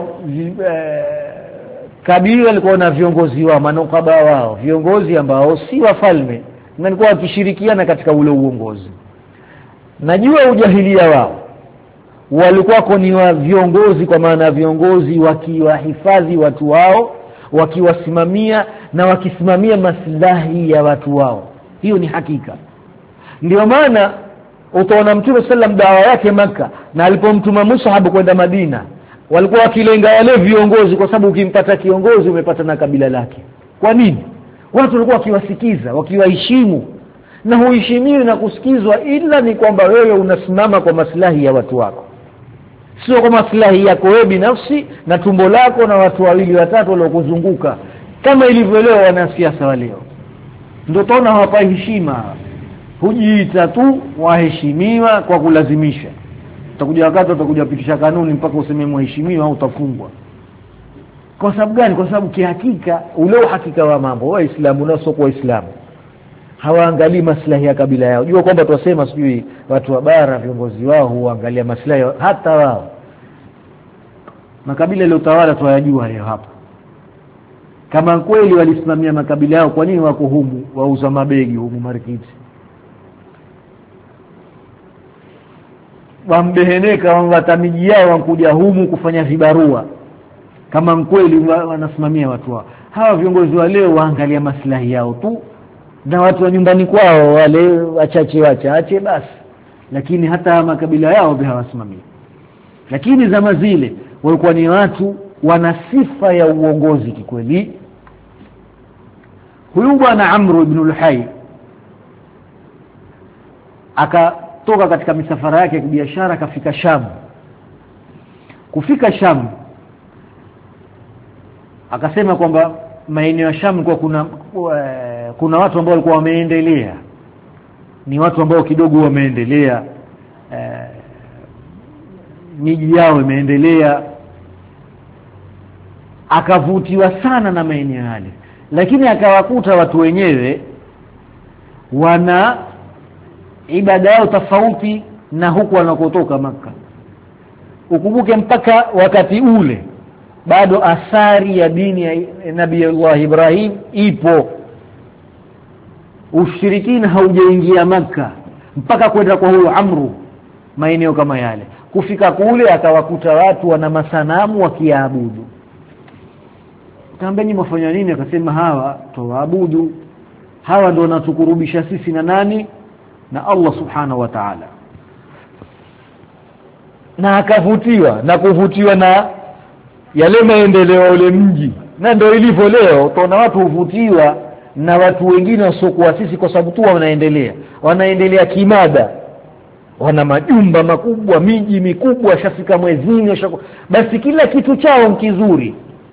kabila walikuwa na viongozi wao, manukaba wao, viongozi ambao si wafalme, na walikuwa wakishirikiana katika ule uongozi. Najua ujahilia wao walikuwa ni wa viongozi, kwa maana viongozi wakiwahifadhi watu wao, wakiwasimamia na wakisimamia maslahi ya watu wao. Hiyo ni hakika. Ndio maana utaona Mtume sallam dawa yake Makkah, na alipomtuma Mus'ab kwenda Madina, walikuwa wakilenga wale viongozi, kwa sababu ukimpata kiongozi umepata na kabila lake. Kwa nini? Watu walikuwa wakiwasikiza, wakiwaheshimu, na huheshimiwi na kusikizwa ila ni kwamba wewe unasimama kwa maslahi ya watu wako, sio kwa maslahi yako wewe binafsi na tumbo lako na watu wawili watatu waliokuzunguka, kama ilivyo leo wanasiasa wa leo. ndio tona hawapa heshima, hujiita tu waheshimiwa kwa kulazimisha. Utakuja wakati utakuja pitisha kanuni mpaka useme mheshimiwa au utafungwa. Kwa sababu gani? Kwa sababu kihakika ule uhakika wa mambo Waislamu na sio Waislamu hawaangalii maslahi ya kabila yao. Jua kwamba tuwasema sijui watu wa bara viongozi wao huangalia maslahi hata wao. Makabila yaliyotawala tuyajua leo hapa. Kama kweli walisimamia makabila yao, kwa nini wako humu wauza mabegi humu marikiti? Wambeheneka watamiji yao wankuja humu kufanya vibarua. Kama kweli wanasimamia watu wao. Hawa viongozi wa leo waangalia maslahi yao tu, na watu wa nyumbani kwao wale wachache basi, lakini hata makabila yao hawasimamii. Lakini zama zile walikuwa ni watu wana sifa ya uongozi kikweli. Huyu bwana Amr ibn Luhai akatoka katika misafara yake ya biashara akafika Sham. Kufika Sham akasema kwamba maeneo ya Sham kwa kuna watu ambao walikuwa wameendelea, ni watu ambao kidogo wameendelea, miji yao imeendelea. Akavutiwa sana na maeneo yale, lakini akawakuta watu wenyewe wana ibada yao tofauti na huku wanakotoka Makka. Ukumbuke mpaka wakati ule bado athari ya dini ya Nabii Allah Ibrahim ipo. Ushirikina haujaingia Makka mpaka kwenda kwa huyo Amru maeneo kama yale. Kufika kule akawakuta watu wana masanamu wakiabudu. Kaambeni mfanya nini? Akasema hawa tuabudu, hawa ndio wanatukurubisha sisi na nani? Na Allah subhanahu wa ta'ala. Na akavutiwa na kuvutiwa na yale maendeleo ule mji. Na ndio ilivyo leo, utaona watu huvutiwa na watu wengine wasiokuwa sisi kwa sababu tu wanaendelea kimada. Wana majumba makubwa, miji mikubwa, shafika mwezini, basi kila kitu chao kizuri.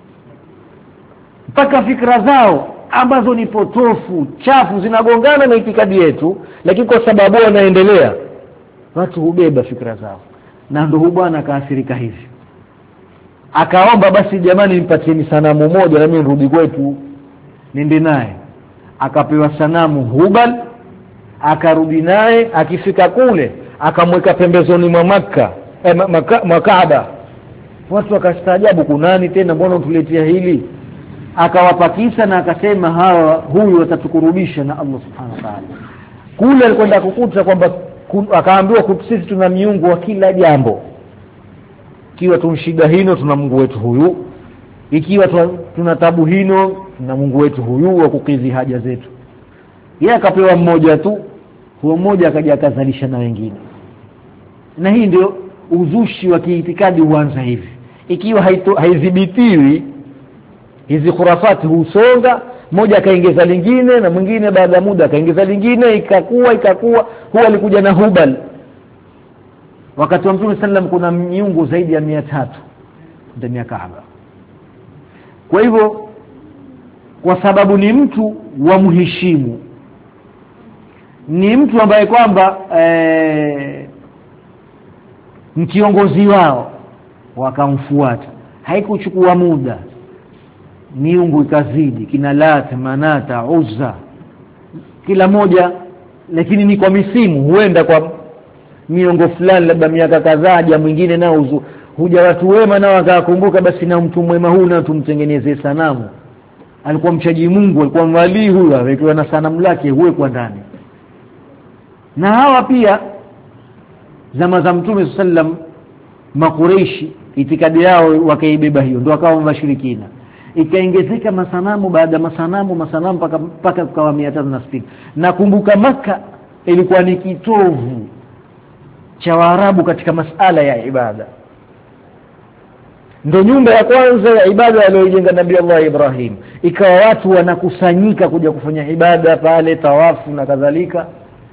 Mpaka fikra zao ambazo ni potofu, chafu, zinagongana na itikadi yetu, lakini kwa sababu wanaendelea watu hubeba fikra zao. Na ndio bwana akaathirika hivi. Akaomba basi jamani nipatieni sanamu moja na mimi nirudi kwetu niende naye. Akapewa sanamu Hubal, akarudi naye. Akifika kule akamweka pembezoni mwa Makka, Kaaba. Watu wakastaajabu, kunani tena, mbona utuletea hili? Akawapakisha na akasema huyu watatukurubisha na Allah subhanahu wa ta'ala. Kule alikwenda kukuta kwamba akaambiwa sisi tuna miungu wa kila jambo. Ikiwa tunashida hino tuna Mungu wetu huyu, ikiwa tuna tabu hino tuna Mungu wetu huyu wa kukidhi haja zetu. Yeye akapewa mmoja tu, huo mmoja akaja akazalisha na wengine. Na hii ndio uzushi wa kiitikadi huanza hivi. Ikiwa haidhibitiwi, hizi khurafati husonga, mmoja akaongeza lingine na mwingine baada ya muda akaongeza lingine, ikakua. Huwa alikuja na Hubal. Wakati wa Mtume sallam kuna miungu zaidi ya 300 ndani ya Kaaba. Kwa hivyo kwa sababu ni mtu wa mheshimu, ni mtu ambaye kwamba kiongozi wao wakamfuata, haikuchukua muda miungu ikazidi, kina Lat, Manata, Uzza, kila moja, lakini ni kwa misimu. Huenda kwa miongo fulani, labda miaka kadhaa, ja mwingine nao huja watu wema nao wakakumbuka, basi na mtu mwema huyu na tumtengenezee sanamu. Alikuwa mchaji Mungu, alikuwa mwali huyu, awekewa na sanamu lake huwekwa ndani. Na hawa pia zama za Mtume sallam Makureishi itikadi yao wakaibeba hiyo, ndio wakawa washirikina. Ikaongezeka masanamu baada masanamu mpaka kukawa 360. Nakumbuka Makka ilikuwa ni kitovu cha Waarabu katika masala ya ibada. Ndio nyumba ya kwanza ya ibada aliyojenga Nabii Allah Ibrahim. Ikawa watu wanakusanyika kuja kufanya ibada pale, tawafu na kadhalika.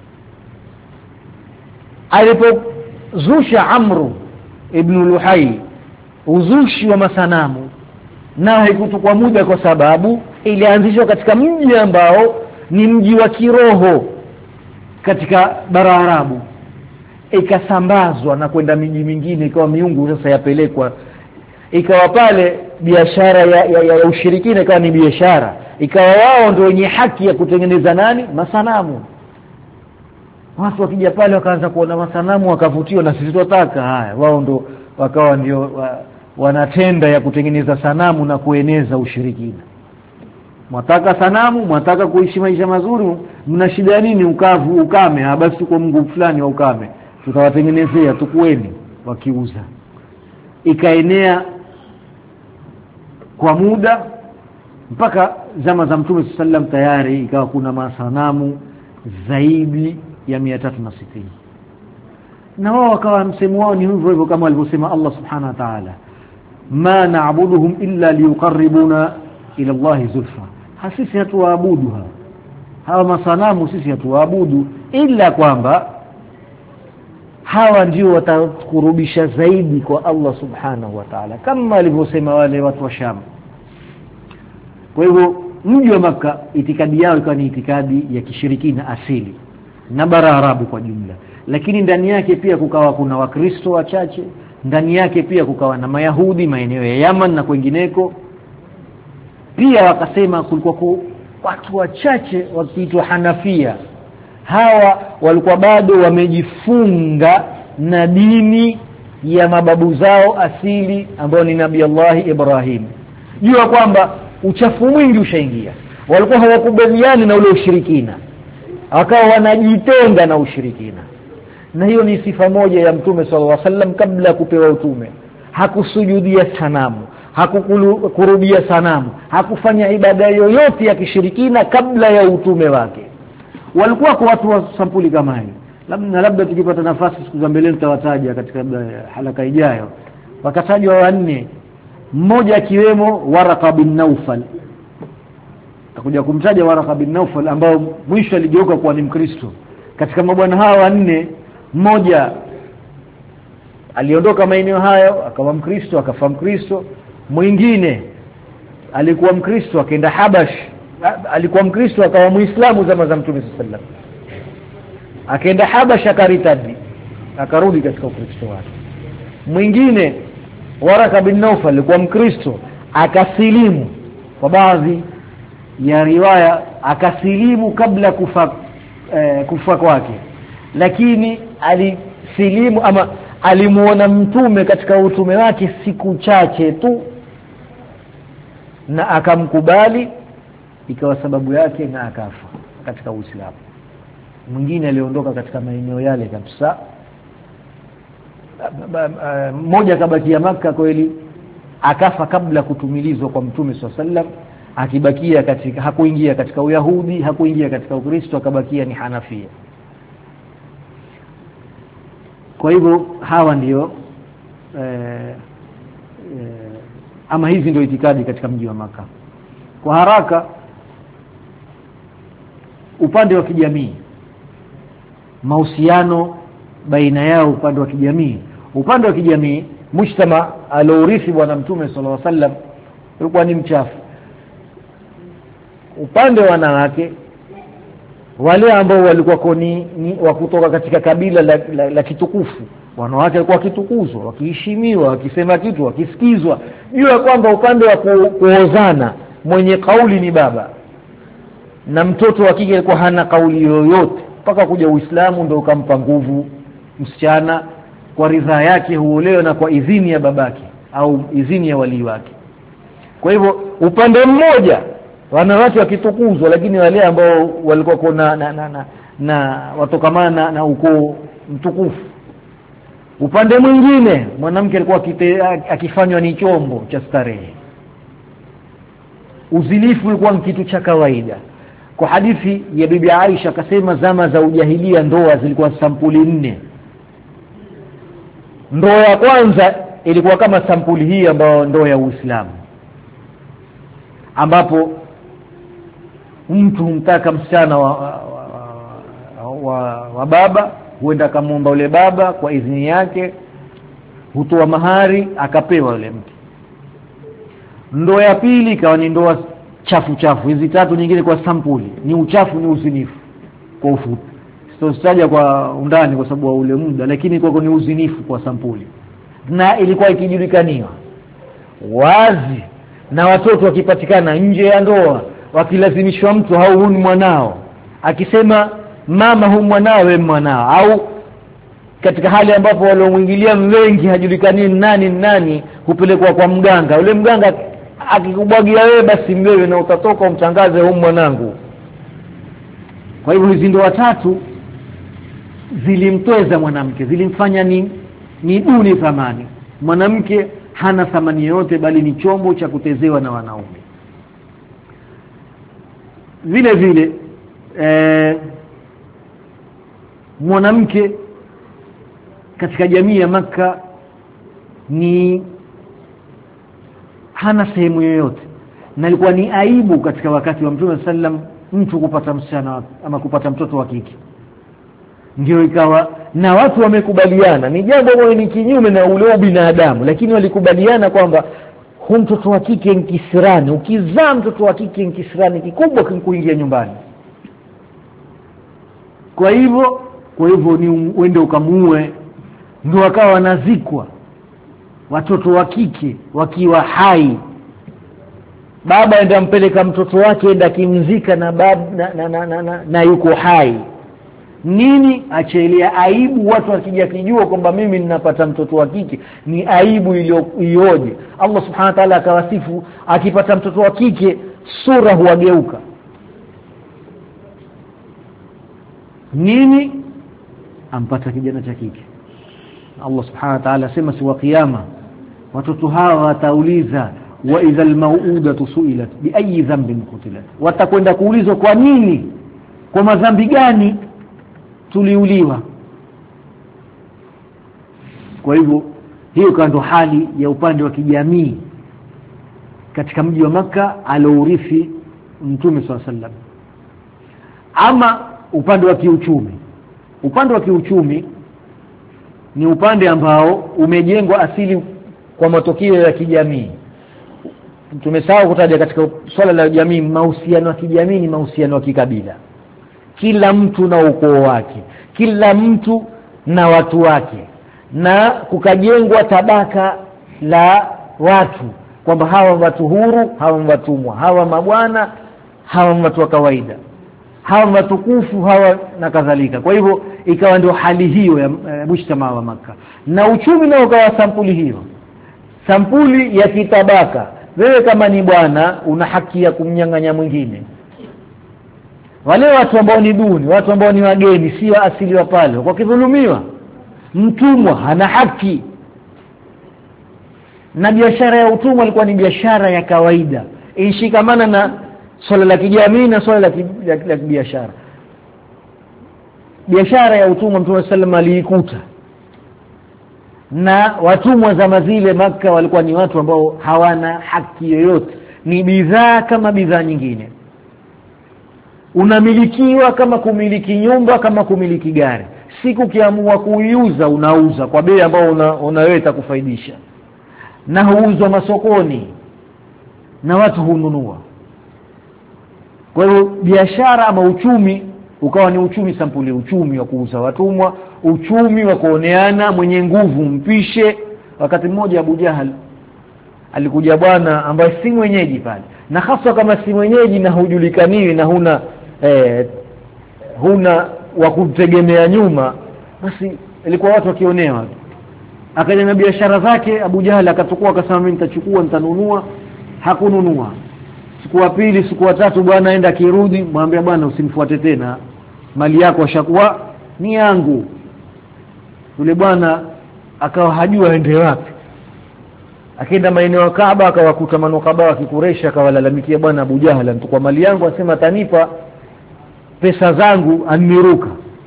Alipozusha Amr ibn Luhai uzushi wa masanamu, na haikuchukua muda kwa sababu ilianzishwa katika mji ambao ni mji wa kiroho katika bara Arabu, ikasambazwa na kwenda miji mingine, ikawa miungu sasa yapelekwa, ikawa pale biashara ya ushirikina ikawa ni biashara, ikawa wao ndio wenye haki ya kutengeneza nani masanamu. Watu wakija pale wakaanza kuona masanamu wakavutiwa, na sisi tunataka haya. Wao ndio wakawa ndio wanatenda ya kutengeneza sanamu na kueneza ushirikina. Mwataka sanamu, mwataka kuishi maisha mazuri, mna shida nini? Ukame, basi kwa Mungu fulani wa ukame tutawatengenezea, tukueni. Wakiuza, ikaenea kwa muda mpaka zama za Mtume sallam, tayari ikawa kuna masanamu zaidi ya 360, na wao wakawa msemo wao ni hivyo hivyo kama alivyosema Allah subhanahu wa ta'ala, ma na'buduhum illa liyuqarribuna ila Allah zulfa. Sisi hatuwaabudu hawa masanamu, sisi hatuwaabudu ila kwamba hawa ndio watakurubisha zaidi kwa Allah subhanahu wa ta'ala, kama alivyosema wale watu wa Sham. Kwa hivyo mji wa Makka itikadi yao ilikuwa ni itikadi ya kishirikina asili na bara Arabu kwa jumla, lakini ndani yake pia kukawa kuna Wakristo wachache, ndani yake pia kukawa na Mayahudi maeneo ya Yaman na kwingineko. Pia wakasema kulikuwa watu wachache wakiitwa Hanafia. Hawa walikuwa bado wamejifunga na dini ya mababu zao asili ambao ni Nabii Allah Ibrahim. Jua kwamba uchafu mwingi ushaingia, walikuwa hawakubaliani na ule ushirikina, wakawa wanajitenga na ushirikina. Na hiyo ni sifa moja ya Mtume sallallahu alaihi wasallam. Kabla ya kupewa utume hakusujudia sanamu, hakukurubia sanamu, hakufanya ibada yoyote ya kishirikina kabla ya utume wake. Walikuwa kwa watu wa sampuli kama hii, labda tukipata nafasi siku za mbele tutawataja katika halaka ijayo. Wakatajwa wanne, mmoja akiwemo Waraka bin Naufal. Takuja kumtaja Waraka bin Naufal ambao mwisho aligeuka kuwa ni Mkristo. Katika mabwana hawa wanne, mmoja aliondoka maeneo hayo akawa Mkristo, akafa Mkristo. Mwingine alikuwa Mkristo akaenda Habash, alikuwa Mkristo akawa Muislamu zama za Mtume sallallahu alaihi wasallam, akaenda Habash akaritadi, akarudi katika Ukristo wake. Mwingine Waraka bin Naufal alikuwa Mkristo akasilimu, kwa baadhi ya riwaya akasilimu kabla kufa kwake, lakini alisilimu ama alimuona Mtume katika utume wake siku chache tu na akamkubali, ikawa sababu yake na akafa katika Uislamu. Mwingine aliondoka katika maeneo yale kabisa, mmoja kabakia Makka kweli, akafa kabla kutumilizwa kwa Mtume SAW, akibakia katika, hakuingia katika Uyahudi, hakuingia katika Ukristo, akabakia ni Hanafia. Kwa hivyo hawa ndio ama hizi ndio itikadi katika mji wa Makka. Kwa haraka, upande wa kijamii, mahusiano baina yao, upande wa kijamii mujtama alorithi bwana Mtume sallallahu alaihi wasallam ulikuwa ni mchafu. Upande wa wanawake, wale ambao walikuwa wa kutoka katika kabila la kitukufu, wanawake walikuwa kitukuzwa, wakiheshimiwa, wakisema kitu wakisikizwa. Jua kwamba upande wa kuozana, mwenye kauli ni baba, na mtoto wa kike alikuwa hana kauli yoyote, mpaka kuja Uislamu ndio ukampa nguvu msichana, kwa ridhaa yake huolewa na kwa idhini ya babake au idhini ya wali wake. Kwa hivyo upande mmoja wanawake wakitukuzwa, lakini wale ambao walikuwa na watokamana na ukoo mtukufu. Upande mwingine mwanamke alikuwa akifanywa ni chombo cha starehe. Uzilifu ulikuwa ni kitu cha kawaida. Kwa hadithi ya Bibi Aisha akasema zama za ujahilia ndoa zilikuwa sampuli 4. Ndoa ya kwanza ilikuwa kama sampuli hii ambayo ndoa ya Uislamu, ambapo mtu humtaka msichana wa baba, huenda kumuomba ule baba kwa idhini yake, hutoa mahari akapewa yule mtu. Ndoa ya pili ikawa ni ndoa chafu. Hizi tatu nyingine kwa sampuli ni uchafu, ni uzinifu kwa ufupi. Sitaja kwa undani kwa sababu ule muda, lakini kwa ni uzinifu kwa sampuli. Na ilikuwa ikijulikaniwa wazi, na watoto wakipatikana nje ya ndoa wakilazimishwa mtu au huni mwanao akisema mama hu mwanawe mwanao, au katika hali ambapo waliomuingilia wengi hajulikani nani hupelekwa kwa mganga. Ule mganga akikubwagia wewe basi mwewe na utatoka umtangaze hu mwanangu. Kwa hivyo hizi ndoa tatu zilimtweza mwanamke, zilimfanya ni duni thamani. Mwanamke hana thamani yote, bali ni chombo cha kutezewa na wanaume. Vile vile mwanamke katika jamii ya Makka ni hana sehemu yoyote, na ilikuwa ni aibu katika wakati wa Mtume sallam mtu kupata msichana ama kupata mtoto wa kike. Ndio ikawa na watu wamekubaliana, ni jambo ambalo ni kinyume na ule binadamu, lakini walikubaliana kwamba hu mtoto wa kike ni kisirani, ukizaa mtoto wa kike ni kisirani kikubwa kuingia nyumbani. Kwa hivyo ni uende ukamuue. Ndio akawa wanazikwa watoto wa kike wakiwa hai. Baba enda mpeleka mtoto wake enda kimzika na na yuko hai. Nini? Achelea aibu. Watu wakija kijua kwamba mimi ninapata mtoto wa kike, ni aibu iliyoje. Allah subhanahu wa ta'ala akawasifu, akipata mtoto wa kike sura huageuka. Nini? Ampata kijana cha kike. Allah subhanahu wa ta'ala sema si wa kiyama watoto hawa watauliza, wa idhal mau'udatu su'ilat bi ayi dhanbin qutilat, watakwenda kuulizwa kwa nini, kwa madhambi gani tuliuliwa. Kwa hivyo hiyo kando hali ya upande wa kijamii katika mji wa Makka aliourithi Mtume SAW. Ama upande wa kiuchumi ni upande ambao umejengwa asili kwa matokeo ya kijamii. Tumesahau kutaja katika swala la jamii, mahusiano ya kijamii ni mahusiano ya kikabila. Kila mtu na ukoo wake, kila mtu na watu wake, na kukajengwa tabaka la watu kwamba hawa watu huru, hawa watumwa, hawa mabwana, hawa watu wa kawaida, hawa watukufu, hawa na kadhalika. Kwa hivyo ikawa ndio hali hiyo ya mujtamaa wa Makka, na uchumi nao ukawa sampuli hiyo, sampuli ya kitabaka. Wewe kama ni bwana una haki ya kumnyang'anya mwingine. Wale watu ambao ni duni, watu ambao ni wageni, si wa asili wa pale, kwa kidhulumiwa, mtumwa hana haki. Na biashara ya utumwa ilikuwa ni biashara ya kawaida, ishikamana na swala la kijamii na swala la biashara. Biashara ya utumwa Mtume sallam aliikuta, na watumwa zama zile Makka walikuwa ni watu ambao hawana haki yoyote, ni bidhaa kama bidhaa nyingine. Unamilikiwa kama kumiliki nyumba, kama kumiliki gari. Siku kiamua kuiuza unauza kwa bei ambayo unaweza kufaidisha, na huuzwa masokoni na watu hununua. Kwa hiyo biashara ama uchumi ukawa ni uchumi sampuli, uchumi wa kuuza watumwa, uchumi wa kuoneana, mwenye nguvu mpishe. Wakati mmoja Abu Jahal alikuja bwana ambaye si mwenyeji pale, na hasa kama si mwenyeji na hujulikaniwi na huna wa kutegemea nyuma, basi ilikuwa watu wakionewa. Akaja na biashara zake Abu Jahal, akatukua akasema mimi nitachukua, nitanunua. Hakununua. Siku ya pili, siku ya tatu, bwana aenda kirudi, mwambie bwana usinifuate tena, mali yako ashakuwa ni yangu. Yule bwana akawa hajua aende wapi. Akaenda maeneo ya Kaaba, akawakuta manukaba wa Kikureshi, akawalalamikia bwana Abu Jahal anachukua mali yangu, asema atanipa pesa zangu, aniruka.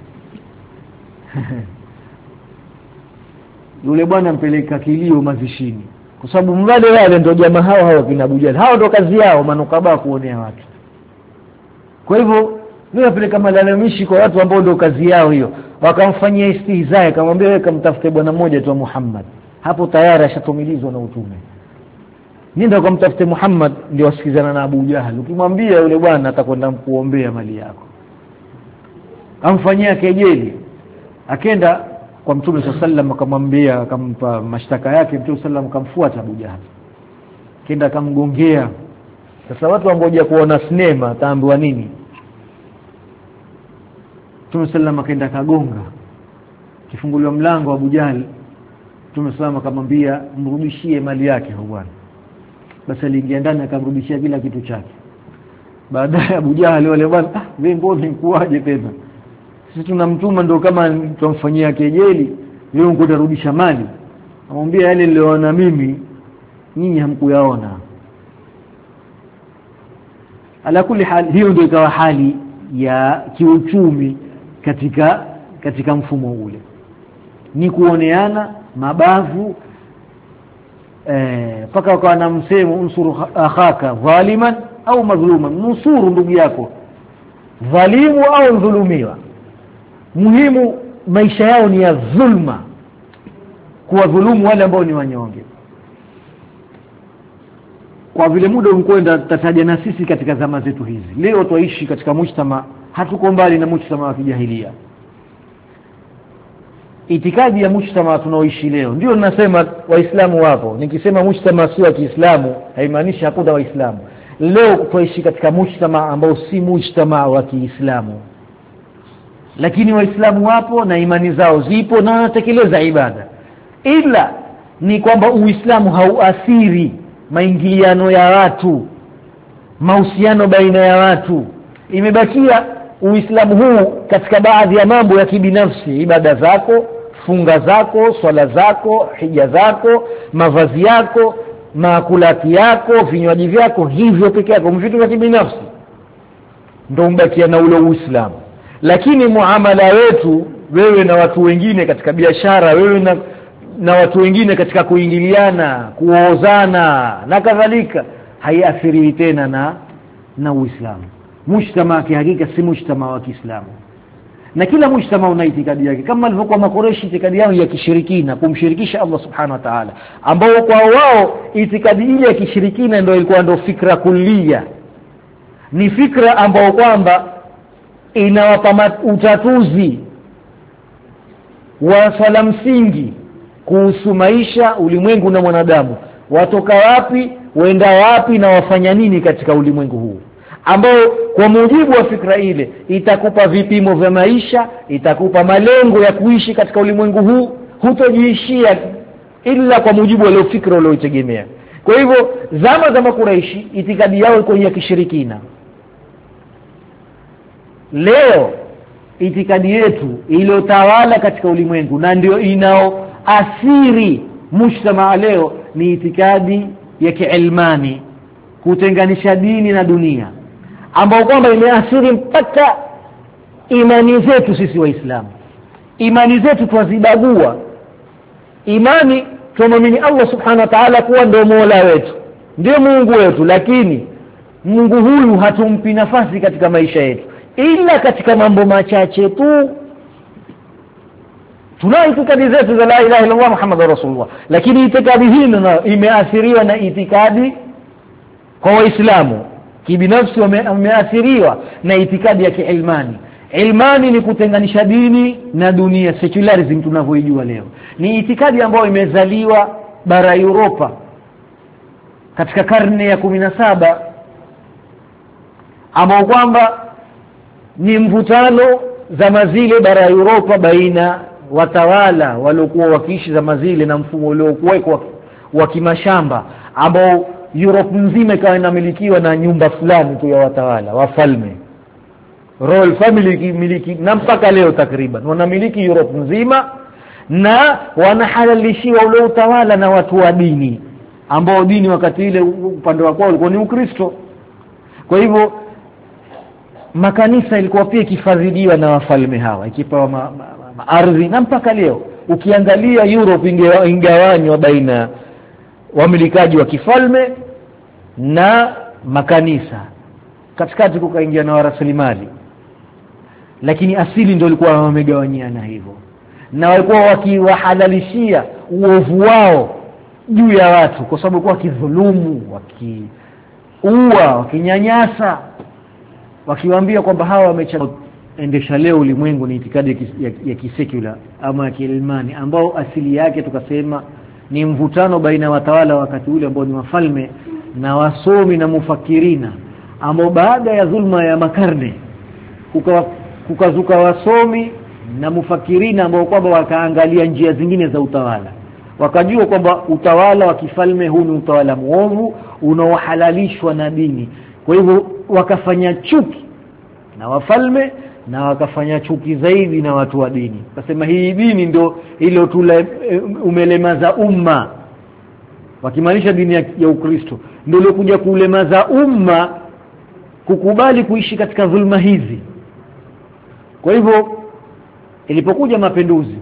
Yule bwana mpeleka kilio mazishini, kwa sababu wale ndio jamaa hao kina Abu Jahal, hao ndio kazi yao manukaba kuonea watu. Kwa hivyo wewe peleka malalamishi kwa watu ambao ndio kazi yao hiyo, wakamfanyia istihzaa, akamwambia wewe kamtafute bwana mmoja tu Muhammad, hapo tayari ashatumilizwa na utume. nenda kumtafute Muhammad ndio wasikizana na Abu Jahal. Ukimwambia yule bwana atakwenda kuombea mali yako, amfanyia kejeli. Akenda kwa Mtume sallallahu akamwambia, akampa mashtaka yake. Mtume sallallahu akamfuata Abu Jahal, kenda akamgongea. Sasa watu wangoja kuona sinema, ataambiwa nini? Mtume sallallahu akaenda kagonga, kifunguliwa mlango wa Abu Jahal. Mtume sallallahu akamwambia mrudishie mali yake huyo bwana. Basi aliingia ndani akamrudishia kila kitu chake. Baadaye Abu Jahal wale bwana, wewe mbona nikuaje tena? Sisi tunamtuma ndio kama tumfanyia kejeli, wewe ungotarudisha mali. Amwambia yale niliyoona mimi nyinyi hamkuyaona. Ala kulli hali, hiyo ndio ikawa hali ya kiuchumi katika mfumo ule, ni kuoneana mabavu. Paka kwa na msemo unsuru akhaka zaliman au mazluman, nusuru ndugu yako dhalimu au dhulumiwa. Muhimu maisha yao ni ya dhulma, kuwa dhulumu wale ambao ni wanyonge. Kwa vile muda unkwenda, tataja na sisi katika zama zetu hizi. Leo tuishi katika mujtama, hatuko mbali na mujtama wa kijahilia. Itikadi ya mujtama tunaoishi leo, ndio ninasema waislamu wapo. Nikisema mujtama sio wa Kiislamu haimaanishi hakuna waislamu. Leo tuishi katika mujtama ambao si mujtama wa Kiislamu, lakini waislamu wapo na imani zao zipo na wanatekeleza ibada. Ila ni kwamba Uislamu hauathiri maingiliano ya watu, mahusiano baina ya watu. Imebakia Uislamu huu katika baadhi ya mambo ya kibinafsi, ibada zako, funga zako, swala zako, hija zako, mavazi yako, maakulati yako, vinywaji vyako, hivyo peke yako, vitu vya kibinafsi ndio mbakia na ule Uislamu. Lakini muamala wetu, wewe na watu wengine katika biashara, wewe na watu wengine katika kuingiliana, kuozana na kadhalika, haiathiri tena na Uislamu. Mujtama hakika si mujtama wa Kiislamu. Na kila mujtama una itikadi yake, kama alivyokuwa Makoreshi itikadi yao ya kishirikina, kumshirikisha Allah subhanahu wa ta'ala, ambao kwa wao itikadi ile ya kishirikina ndio ilikuwa ndio fikra kullia. Ni fikra ambao kwamba inawapa utatuzi wa swala msingi kuhusu maisha, ulimwengu na mwanadamu. Watoka wapi, waenda wapi na wafanya nini katika ulimwengu huu, ambao kwa mujibu wa fikra ile itakupa vipimo vya maisha, itakupa malengo ya kuishi katika ulimwengu huu. Hutojiishia ila kwa mujibu wa ile fikra uliyotegemea. Kwa hivyo zama za Makuraishi itikadi yao ilikuwa ya kishirikina. Leo itikadi yetu iliyotawala katika ulimwengu na ndio inaoathiri mujtama leo ni itikadi ya kiilmani, kutenganisha dini na dunia, ambao kwamba imeathiri mpaka imani zetu sisi Waislamu. Imani zetu twazibagua. Imani tuamini Allah subhanahu wa ta'ala kuwa ndio Mola wetu, ndio Mungu wetu, lakini Mungu huyu hatumpi nafasi katika maisha yetu ila katika mambo machache tu. Tuna itikadi zetu za la ilaha illallah Muhammadur Rasulullah, lakini itikadi hii imeathiriwa na itikadi kwa Waislamu kibinafsi, wameathiriwa na itikadi ya kiilmani. Ilmani ni kutenganisha dini na dunia, secularism tunavyoijua leo. Ni itikadi ambayo imezaliwa bara Europa katika karne ya 17, ambao kwamba ni mvutano zama zile bara Europa baina watawala waliokuwa wakiishi zama zile na mfumo uliokuwa wa kimashamba, ambao Europe nzima ikawa inamilikiwa na nyumba fulani tu ya watawala, wafalme, royal family kimiliki, na mpaka leo takriban wanamiliki Europe nzima, na wanahalalishiwa ule utawala na watu wa dini, ambao dini wakati ile upande wa kwao ulikuwa ni Ukristo. Kwa hivyo makanisa ilikuwa pia ikifadhiliwa na wafalme hawa, ikipewa ardhi, na mpaka leo ukiangalia Europe ingawanywa baina wamilikaji wa kifalme na makanisa, katikati kukaingia na rasilimali, lakini asili ndio ilikuwa wamegawanyana hivyo, na walikuwa wakiwahalalishia uovu wao juu ya watu, kwa sababu kwa kidhulumu, wakiua, wakinyanyasa, wakiwaambia kwamba hawa wameendesha leo ulimwengu ni itikadi ya kisekula ama ya kiilmani, ambao asili yake tukasema ni mvutano baina watawala wakati ule ambao ni wafalme na wasomi na mufakirina, ambao baada ya dhulma ya makarne kukazuka wasomi na mufakirina ambao kwamba wakaangalia njia zingine za utawala, wakajua kwamba utawala wa kifalme huu ni utawala muovu unaohalalishwa na dini. Kwa hivyo wakafanya chuki na wafalme na wakafanya chuki zaidi na watu wa dini. Kasema hii dini ndio ile umelemaza umma, wakimaanisha dini ya Ukristo ndio ile kuja kulemaza umma kukubali kuishi katika dhulma hizi. Kwa hivyo ilipokuja mapinduzi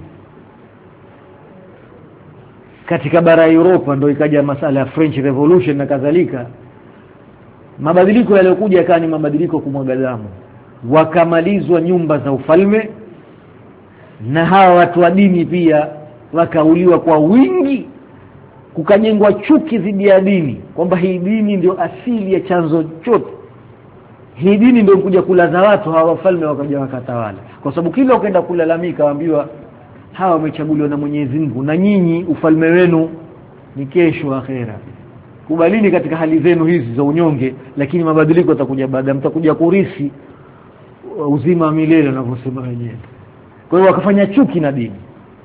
katika bara Europa, ndio ikaja masala ya French Revolution na kadhalika, mabadiliko yaliyokuja yakawa ni mabadiliko kumwaga damu, wakamalizwa nyumba za ufalme na hawa watu wa dini pia wakauliwa kwa wingi, kukajengwa chuki dhidi ya dini kwamba hii dini ndio asili ya chanzo chote, hii dini ndio kuja kulaza watu. Hawa wafalme wakaja wakatawala, kwa sababu kila ukaenda kulalamika waambiwa hawa wamechaguliwa na Mwenyezi Mungu na nyinyi ufalme wenu ni kesho akhera. Kubalini katika hali zenu hizi za unyonge, lakini mabadiliko yatakuja baada, mtakuja kurithi uzima milele wanavyosema wenyewe. Kwa hiyo wakafanya chuki na dini.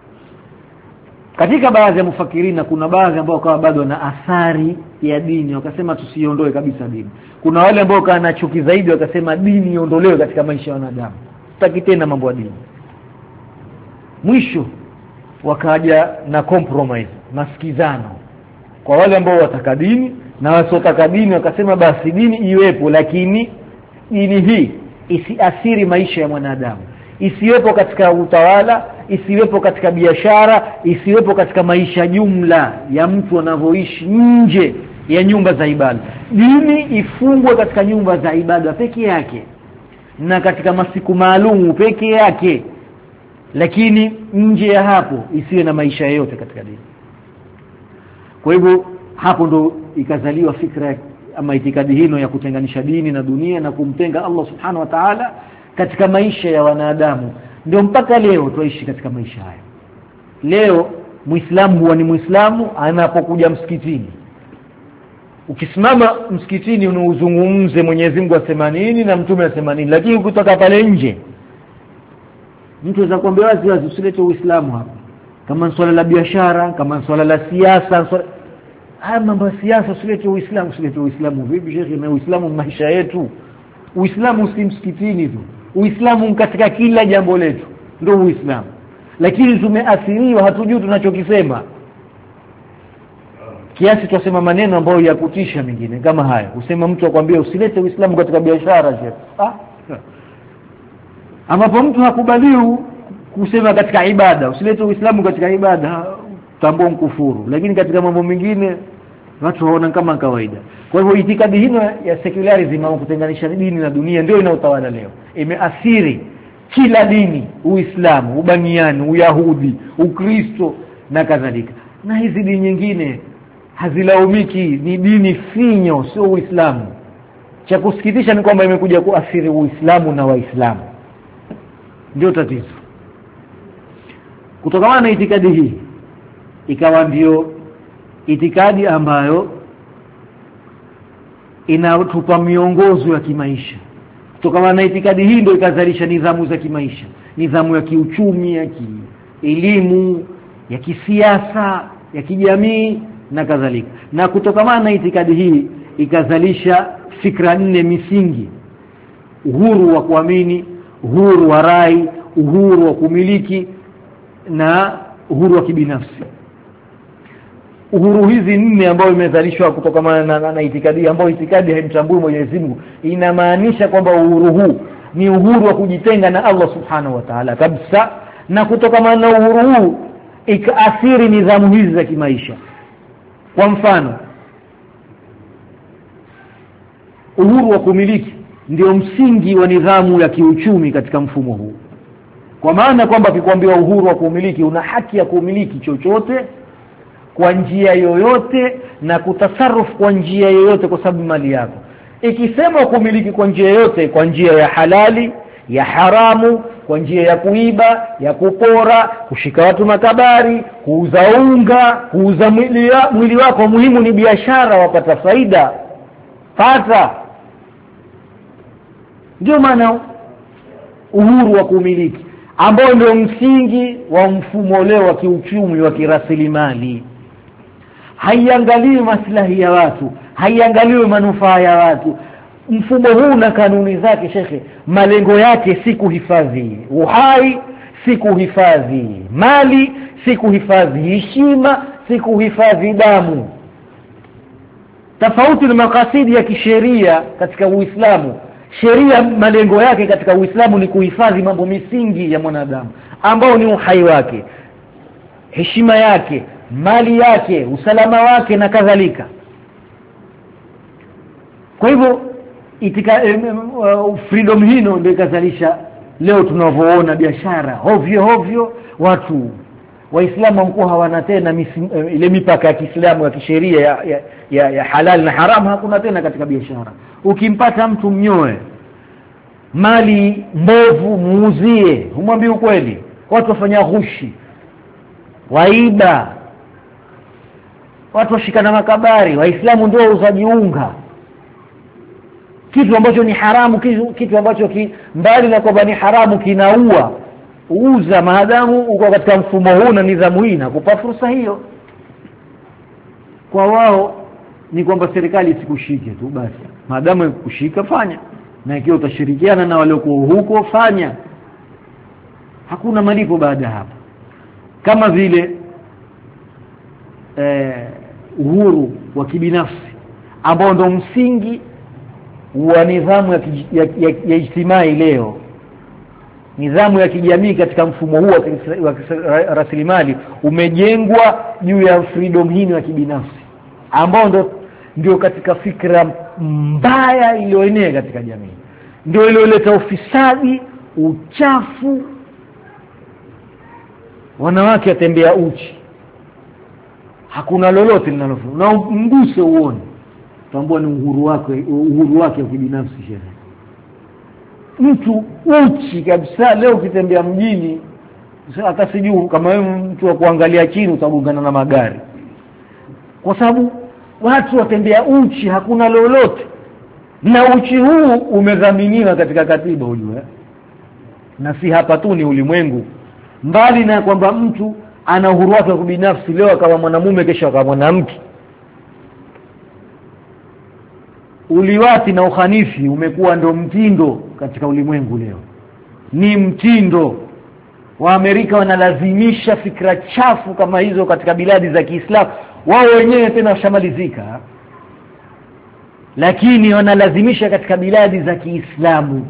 Katika baadhi ya mufakirina kuna baadhi ambao wakawa bado na athari ya dini, wakasema tusiondoe kabisa dini. Kuna wale ambao kana chuki zaidi, wakasema dini iondolewe katika maisha ya wanadamu, sitaki tena mambo ya dini. Mwisho wakaja na compromise, masikizano kwa wale ambao wataka dini na wasiotaka dini. Wakasema basi dini iwepo, lakini dini hii isiathiri maisha ya mwanadamu, isiwepo katika utawala, isiwepo katika biashara, isiwepo katika maisha jumla ya mtu anavyoishi nje ya nyumba za ibada. Dini ifungwe katika nyumba za ibada peke yake na katika masiku maalum peke yake, lakini nje ya hapo isiwe na maisha yote katika dini. Kwa hivyo hapo ndo ikazaliwa fikra ama itikadi hino ya kutenganisha dini na dunia na kumtenga Allah subhanahu wa ta'ala katika maisha ya wanadamu. Ndio mpaka leo tuishi katika maisha haya. Leo Muislamu huwa ni Muislamu anapokuja msikitini. Ukisimama msikitini unauzungumze Mwenyezi Mungu asema nini na mtume asema nini, lakini ukitoka pale nje mtu anaweza kuambia wazi wazi usilete Uislamu hapa. Kama swala la biashara, kama swala la siasa, haya mambo ya siasa usilete Uislamu. Usilete Uislamu vipi shekhi? Na Uislamu maisha yetu. Uislamu si msikitini tu, Uislamu katika kila jambo letu ndio Uislamu. Lakini tumeathiriwa, hatujui tunachokisema, kiasi tunasema maneno ambayo ya kutisha mengine kama haya. Usema mtu akwambia usilete Uislamu katika biashara shekhi, ambapo mtu hakubaliwi kusema katika ibada usilete Uislamu katika ibada, tambua mkufuru. Lakini katika mambo mengine watu waona kama kawaida. Kwa hivyo itikadi hino ya secularism au kutenganisha dini na dunia ndio inautawala leo. Imeathiri kila dini, Uislamu, Ubaniani, Uyahudi, Ukristo na kadhalika. Na hizi dini nyingine hazilaumiki, ni dini finyo, sio Uislamu. Cha kusikitisha ni kwamba imekuja kuathiri Uislamu na Waislamu. Ndio tatizo. Kutokana na itikadi hii ikawa ndio itikadi ambayo inatupa miongozo ya kimaisha. Kutokana na itikadi hii ndio ikazalisha nidhamu za kimaisha, nidhamu ya kiuchumi, ya kielimu, ya kisiasa, ya kijamii na kadhalika. Na kutokana na itikadi hii ikazalisha fikra nne misingi: uhuru wa kuamini, uhuru wa rai, uhuru wa kumiliki na uhuru wa kibinafsi. Uhuru hizi nne ambayo imezalishwa kutokana na itikadi ambayo itikadi haimtambui Mwenyezi Mungu, inamaanisha kwamba uhuru huu ni uhuru wa kujitenga na Allah subhanahu wa ta'ala kabisa. Na kutokana na uhuru huu ikaathiri nidhamu hizi za kimaisha. Kwa mfano, uhuru wa kumiliki ndio msingi wa nidhamu ya kiuchumi katika mfumo huu. Kwa maana kwamba kikwambia uhuru wa kumiliki, una haki ya kumiliki chochote kwa njia yoyote na kutasarruf kwa njia yoyote kwa sababu mali yako. Ikisema kumiliki kwa njia yoyote, kwa njia ya halali, ya haramu, kwa njia ya kuiba, ya kupora, kushika watu makabari, kuuza unga, kuuza mwili wako, muhimu ni biashara, wapata faida, pata. Ndio maana uhuru wa kumiliki ambao ndio msingi wa mfumo leo wa kiuchumi wa kirasilimali. Haiangaliwi maslahi ya watu, haiangaliwi manufaa ya watu. Mfumo huu na kanuni zake shekhe, malengo yake si kuhifadhi uhai, si kuhifadhi mali, si kuhifadhi heshima, si kuhifadhi damu. Tofauti na makasidi ya kisheria katika Uislamu. Sheria malengo yake katika Uislamu ni kuhifadhi mambo misingi ya mwanadamu ambao ni uhai wake, heshima yake, mali yake, usalama wake na kadhalika. Kwa hivyo freedom hino ndio ikazalisha leo tunavyoona biashara hovyo. Watu Waislamu wamkuwa hawana tena ile mipaka ya Kiislamu ya kisheria ya halal na haram, hakuna tena katika biashara. Ukimpata mtu mnyoe, mali mbovu muuzie, umwambie ukweli. Watu wafanya ghushi, waiba, watu washikana makabari. Waislamu ndio wauzaji unga, kitu ambacho ni haramu, kitu ambacho mbali na kwamba ni haramu kinaua. Uza maadamu uko katika mfumo huu na nidhamu hii na kupa fursa hiyo. Kwa wao ni kwamba serikali isikushike tu basi, maadamu ikushika fanya, na ikiwa utashirikiana na wale huko fanya, hakuna malipo baada hapo. Kama vile uhuru wa kibinafsi ambao ndio msingi wa nidhamu ya ijtimai leo, nidhamu ya kijamii katika mfumo huu wa rasilimali umejengwa juu ya freedom hii ya kibinafsi ambao ndio katika fikra mbaya iliyoenea katika jamii, ndio iliyoleta ufisadi, uchafu. Wanawake watembea uchi, hakuna lolote linalofanya, na mguse uone, tambua ni uhuru wake wa kibinafsi. Shehe, mtu uchi kabisa leo ukitembea mjini, hata sijui kama wewe mtu wa kuangalia chini utagongana na magari, kwa sababu watu watembea uchi, hakuna lolote. Na uchi huu umedhaminiwa katika katiba, ujue, na si hapa tu, ni ulimwengu. Mbali na kwamba mtu ana uhuru wake wa binafsi, leo akawa mwanamume kesho akawa mwanamke, uliwati na uhanifi umekuwa ndo mtindo katika ulimwengu leo. Ni mtindo wa Amerika, wanalazimisha fikra chafu kama hizo katika biladi za Kiislamu. Wao wenyewe tena washamalizika, lakini wanalazimisha katika biladi za Kiislamu.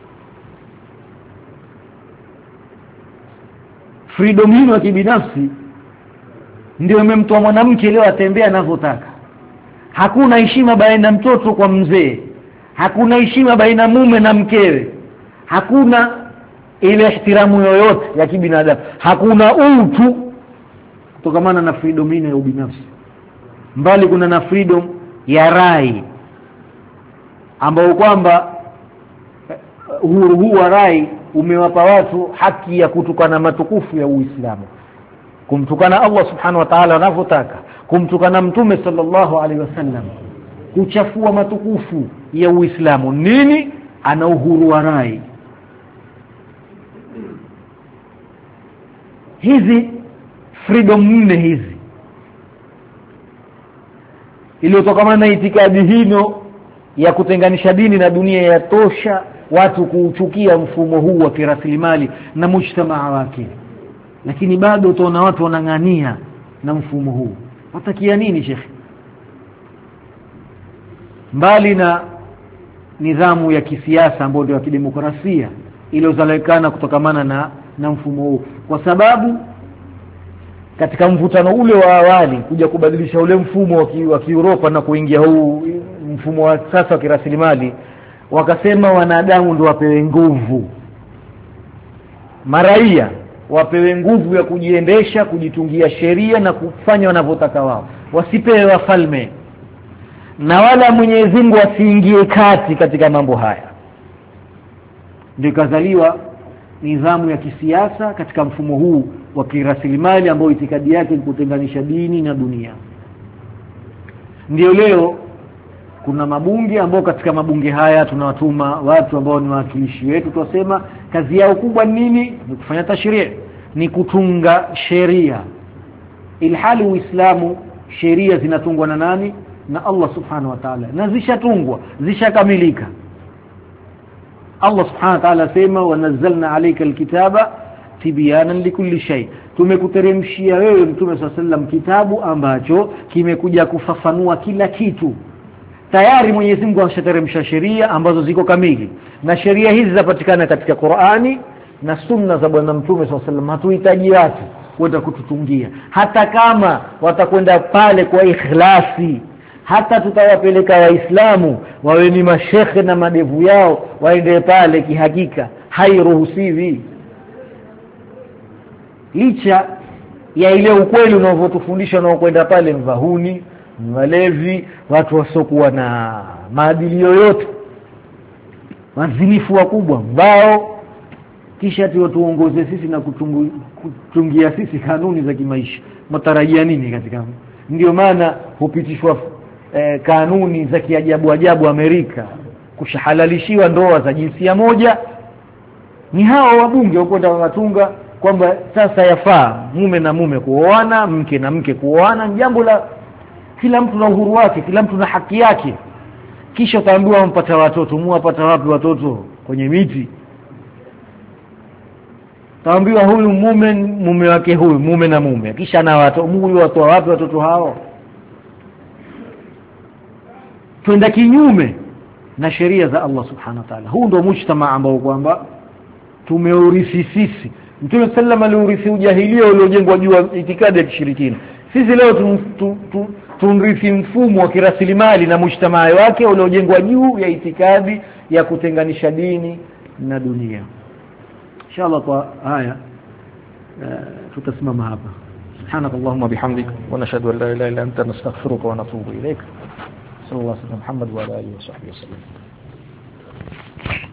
Freedom hii ya kibinafsi ndio imemtoa mwanamke leo atembea anavyotaka. Hakuna heshima baina mtoto kwa mzee, hakuna heshima baina mume na mkewe, hakuna ile ihtiramu yoyote ya kibinadamu, hakuna utu kutokamana na freedom hii ya ubinafsi. Mbali kuna na freedom ya rai ambao kwamba uhuru huu wa rai umewapa watu haki ya kutukana matukufu ya Uislamu, kumtukana Allah subhanahu wa ta'ala anavyotaka, kumtukana Mtume sallallahu alaihi wasallam, kuchafua matukufu ya Uislamu. Nini? Ana uhuru wa rai. Hizi freedom nne hizi iliyotokamana na itikadi hino ya kutenganisha dini na dunia yatosha watu kuuchukia mfumo huu wa kirasilimali na mujtamaa wake. Lakini bado utaona watu wanang'ania na mfumo huu. Watakia nini shekhi? Mbali na nidhamu ya kisiasa ambayo ndio ya kidemokrasia iliyozalikana kutokamana na mfumo huu, kwa sababu katika mvutano ule wa awali kuja kubadilisha ule mfumo wa Kieuropa na kuingia huu mfumo wa sasa wa kirasilimali, wakasema wanadamu ndio wapewe nguvu, maraia wapewe nguvu ya kujiendesha, kujitungia sheria na kufanya wanavyotaka wao, wasipewe wafalme, na wala Mwenyezi Mungu asiingie kati katika mambo haya. Ndio kazaliwa nidhamu ya kisiasa katika mfumo huu wa kirasilimali ambao itikadi yake ni kutenganisha dini na dunia. Ndio leo kuna mabunge ambao katika mabunge haya tunawatuma watu ambao ni wawakilishi wetu, tunasema kazi yao kubwa nini? Ni kufanya tashrii, ni kutunga sheria. Ilhali Uislamu sheria zinatungwa na nani? Na Allah subhanahu wa ta'ala, na zishatungwa, zishakamilika. Allah subhanahu wa ta'ala sema wanazzalna alayka alkitaba tibyanan likulli shay, tumekuteremshia wewe Mtume sallam kitabu ambacho kimekuja kufafanua kila kitu. Tayari Mwenyezi Mungu ameshateremsha sheria ambazo ziko kamili, na sheria hizi zapatikana katika Qur'ani na sunna za bwana Mtume sallam. Hatuhitaji watu kwenda kututungia, hata kama watakwenda pale kwa ikhlasi, hata tutawapeleka Waislamu wawe ni mashekhe na madevu yao waende pale, kihakika hairuhusiwi. Licha ya ile ukweli unaovotufundisha na kwenda pale mvahuni, walevi, watu wasokuwa na maadili yoyote, wazinifu wakubwa mbao, kisha tuongoze sisi na kutungia sisi kanuni za kimaisha. Matarajia nini katika? Ndio maana hupitishwa kanuni za kiajabu ajabu Amerika, kushahalalishiwa ndoa za jinsia moja. Ni hao wabunge wakwenda watunga kwamba sasa yafaa mume na mume kuoana, mke na mke kuoana, jambo la kila mtu na uhuru wake, kila mtu na haki yake. Kisha utaambiwa mpata watoto, muwapata wapi watoto? Kwenye miti. Utaambiwa huyu mume wake huyu, mume na mume, kisha na watoto, huyu watoa wapi watoto hao? Twenda kinyume na sheria za Allah subhanahu wa ta'ala. Huu ndio mujtama ambao kwamba tumeurithi sisi. Mtume sallam aliurithi ujahilia uliojengwa juu ya itikadi ya kishirikina. Sisi leo tunrithi mfumo wa kirasilimali na mujtama wake uliojengwa juu ya itikadi ya kutenganisha dini na dunia. Inshallah kwa haya tutasimama hapa. Subhanakallahumma bihamdika wa nashhadu an la ilaha illa anta nastaghfiruka wa natubu ilayk. صلى الله عليه وسلم محمد وعلى آله وصحبه وسلم.